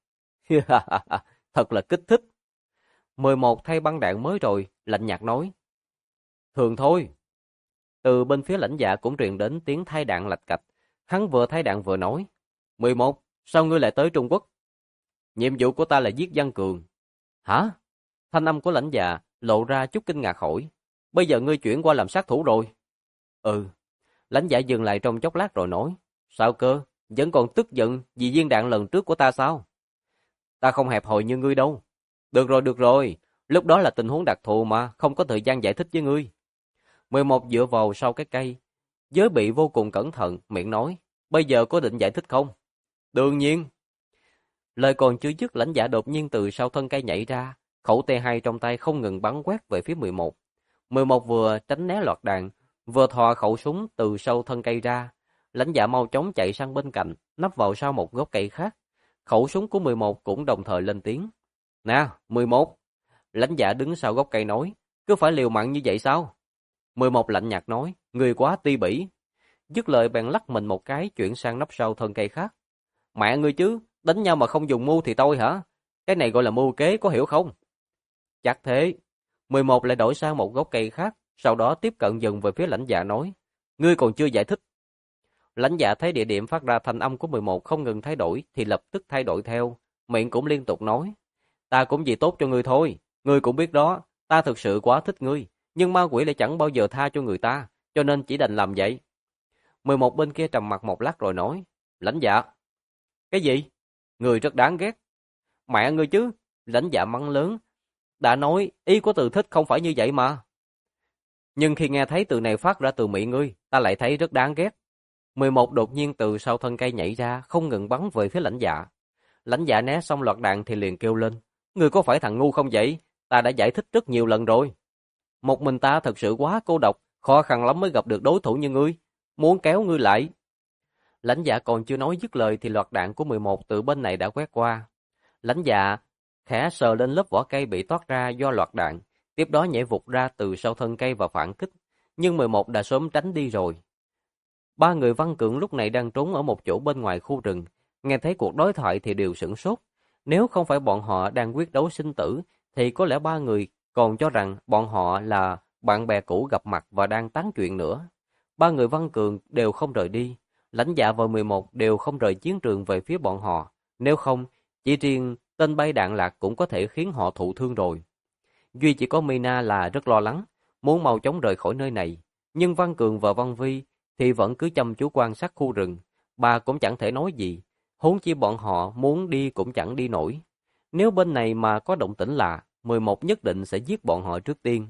Thật là kích thích. 11 thay băng đạn mới rồi, lạnh nhạt nói. Thường thôi. Từ bên phía lãnh dạ cũng truyền đến tiếng thay đạn lạch cạch. Hắn vừa thay đạn vừa nói. 11, sao ngươi lại tới Trung Quốc? Nhiệm vụ của ta là giết Văn Cường. Hả? Thanh âm của lãnh dạ lộ ra chút kinh ngạc hỏi. Bây giờ ngươi chuyển qua làm sát thủ rồi? Ừ. Lãnh dạ dừng lại trong chốc lát rồi nói. Sao cơ? Vẫn còn tức giận vì viên đạn lần trước của ta sao? Ta không hẹp hòi như ngươi đâu. Được rồi. Lúc đó là tình huống đặc thù mà, không có thời gian giải thích với ngươi. 11 dựa vào sau cái cây. Giới bị vô cùng cẩn thận, miệng nói. Bây giờ có định giải thích không? Đương nhiên. Lời còn chưa dứt, lãnh dạ đột nhiên từ sau thân cây nhảy ra, khẩu T2 trong tay không ngừng bắn quét về phía 11. 11 vừa tránh né loạt đạn, vừa thò khẩu súng từ sau thân cây ra. Lãnh Dạ mau chóng chạy sang bên cạnh, nấp vào sau một gốc cây khác. Khẩu súng của 11 cũng đồng thời lên tiếng. Nè, 11. Lãnh Dạ đứng sau gốc cây nói, cứ phải liều mạng như vậy sao? 11 lạnh nhạt nói, người quá ti bỉ. Dứt lời bèn lắc mình một cái chuyển sang nấp sau thân cây khác. Mẹ ngươi chứ, đánh nhau mà không dùng mưu thì tôi hả? Cái này gọi là mưu kế, có hiểu không? Chắc thế. 11 lại đổi sang một gốc cây khác, sau đó tiếp cận dần về phía Lãnh Dạ nói, ngươi còn chưa giải thích. Lãnh Dạ thấy địa điểm phát ra thanh âm của 11 không ngừng thay đổi thì lập tức thay đổi theo, miệng cũng liên tục nói, ta cũng vì tốt cho ngươi thôi, ngươi cũng biết đó, ta thực sự quá thích ngươi, nhưng ma quỷ lại chẳng bao giờ tha cho người ta, cho nên chỉ đành làm vậy. 11 bên kia trầm mặt một lát rồi nói, Lãnh Dạ. Cái gì? Ngươi rất đáng ghét. Mẹ ngươi chứ, Lãnh Dạ mắng lớn, đã nói ý của từ thích không phải như vậy mà. Nhưng khi nghe thấy từ này phát ra từ miệng ngươi, ta lại thấy rất đáng ghét. 11 đột nhiên từ sau thân cây nhảy ra, không ngừng bắn về phía Lãnh Dạ. Lãnh Dạ né xong loạt đạn thì liền kêu lên, ngươi có phải thằng ngu không vậy? Ta đã giải thích rất nhiều lần rồi. Một mình ta thật sự quá cô độc, khó khăn lắm mới gặp được đối thủ như ngươi, muốn kéo ngươi lại. Lãnh Dạ còn chưa nói dứt lời thì loạt đạn của 11 từ bên này đã quét qua. Lãnh Dạ khẽ sờ lên lớp vỏ cây bị toát ra do loạt đạn, tiếp đó nhảy vụt ra từ sau thân cây và phản kích, nhưng 11 đã sớm tránh đi rồi. Ba người Văn Cưỡng lúc này đang trốn ở một chỗ bên ngoài khu rừng, nghe thấy cuộc đối thoại thì đều sửng sốt. Nếu không phải bọn họ đang quyết đấu sinh tử, thì có lẽ ba người còn cho rằng bọn họ là bạn bè cũ gặp mặt và đang tán chuyện nữa. Ba người Văn Cường đều không rời đi, Lãnh Dạ và 11 đều không rời chiến trường về phía bọn họ. Nếu không, chỉ riêng tên bay đạn lạc cũng có thể khiến họ thụ thương rồi. Duy chỉ có Mina là rất lo lắng, muốn mau chóng rời khỏi nơi này. Nhưng Văn Cường và Văn Vi thì vẫn cứ chăm chú quan sát khu rừng. Bà cũng chẳng thể nói gì, huống chi bọn họ muốn đi cũng chẳng đi nổi. Nếu bên này mà có động tĩnh lạ, 11 nhất định sẽ giết bọn họ trước tiên.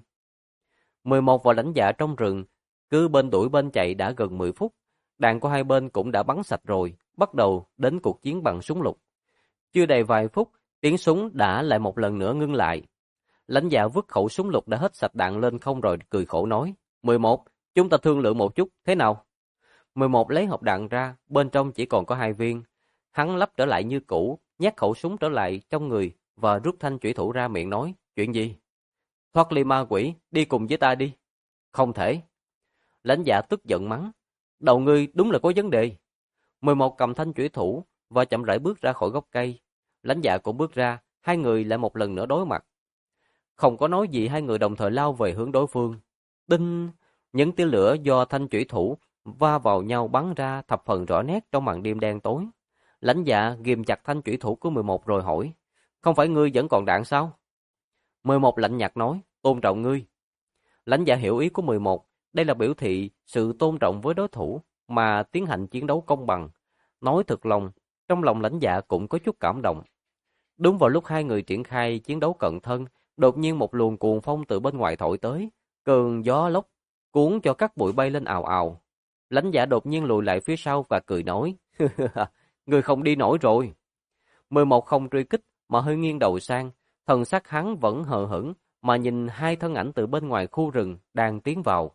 11 và Lãnh Dạ trong rừng, cứ bên đuổi bên chạy đã gần 10 phút. Đạn của hai bên cũng đã bắn sạch rồi, bắt đầu đến cuộc chiến bằng súng lục. Chưa đầy vài phút, tiếng súng đã lại một lần nữa ngưng lại. Lãnh Dạ vứt khẩu súng lục đã hết sạch đạn lên không rồi cười khổ nói, 11, chúng ta thương lượng một chút, thế nào? 11 lấy hộp đạn ra, bên trong chỉ còn có 2 viên. Hắn lắp trở lại như cũ, nhét khẩu súng trở lại trong người và rút thanh chủy thủ ra miệng nói, chuyện gì? Thoát ly ma quỷ, đi cùng với ta đi. Không thể. Lãnh Dạ tức giận mắng, đầu ngươi đúng là có vấn đề. 11 cầm thanh chủy thủ và chậm rãi bước ra khỏi gốc cây. Lãnh Dạ cũng bước ra, hai người lại một lần nữa đối mặt. Không có nói gì, hai người đồng thời lao về hướng đối phương. Đinh! Những tia lửa do thanh chủy thủ va vào nhau bắn ra thập phần rõ nét trong màn đêm đen tối. Lãnh Dạ ghim chặt thanh chủy thủ của 11 rồi hỏi, không phải ngươi vẫn còn đạn sao? 11 lạnh nhạt nói, tôn trọng ngươi. Lãnh Dạ hiểu ý của 11, đây là biểu thị sự tôn trọng với đối thủ mà tiến hành chiến đấu công bằng. Nói thật lòng, trong lòng Lãnh Dạ cũng có chút cảm động. Đúng vào lúc hai người triển khai chiến đấu cận thân, đột nhiên một luồng cuồng phong từ bên ngoài thổi tới, cơn gió lốc cuốn cho các bụi bay lên ào ào. Lãnh Dạ đột nhiên lùi lại phía sau và cười nói, người không đi nổi rồi. 11 không truy kích mà hơi nghiêng đầu sang, thần sắc hắn vẫn hờ hững mà nhìn hai thân ảnh từ bên ngoài khu rừng đang tiến vào.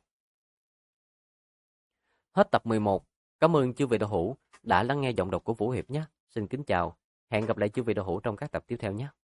Hết tập 11. Cảm ơn chư vị đạo hữu đã lắng nghe giọng đọc của Vũ Hiệp nhé. Xin kính chào. Hẹn gặp lại chư vị đạo hữu trong các tập tiếp theo nhé.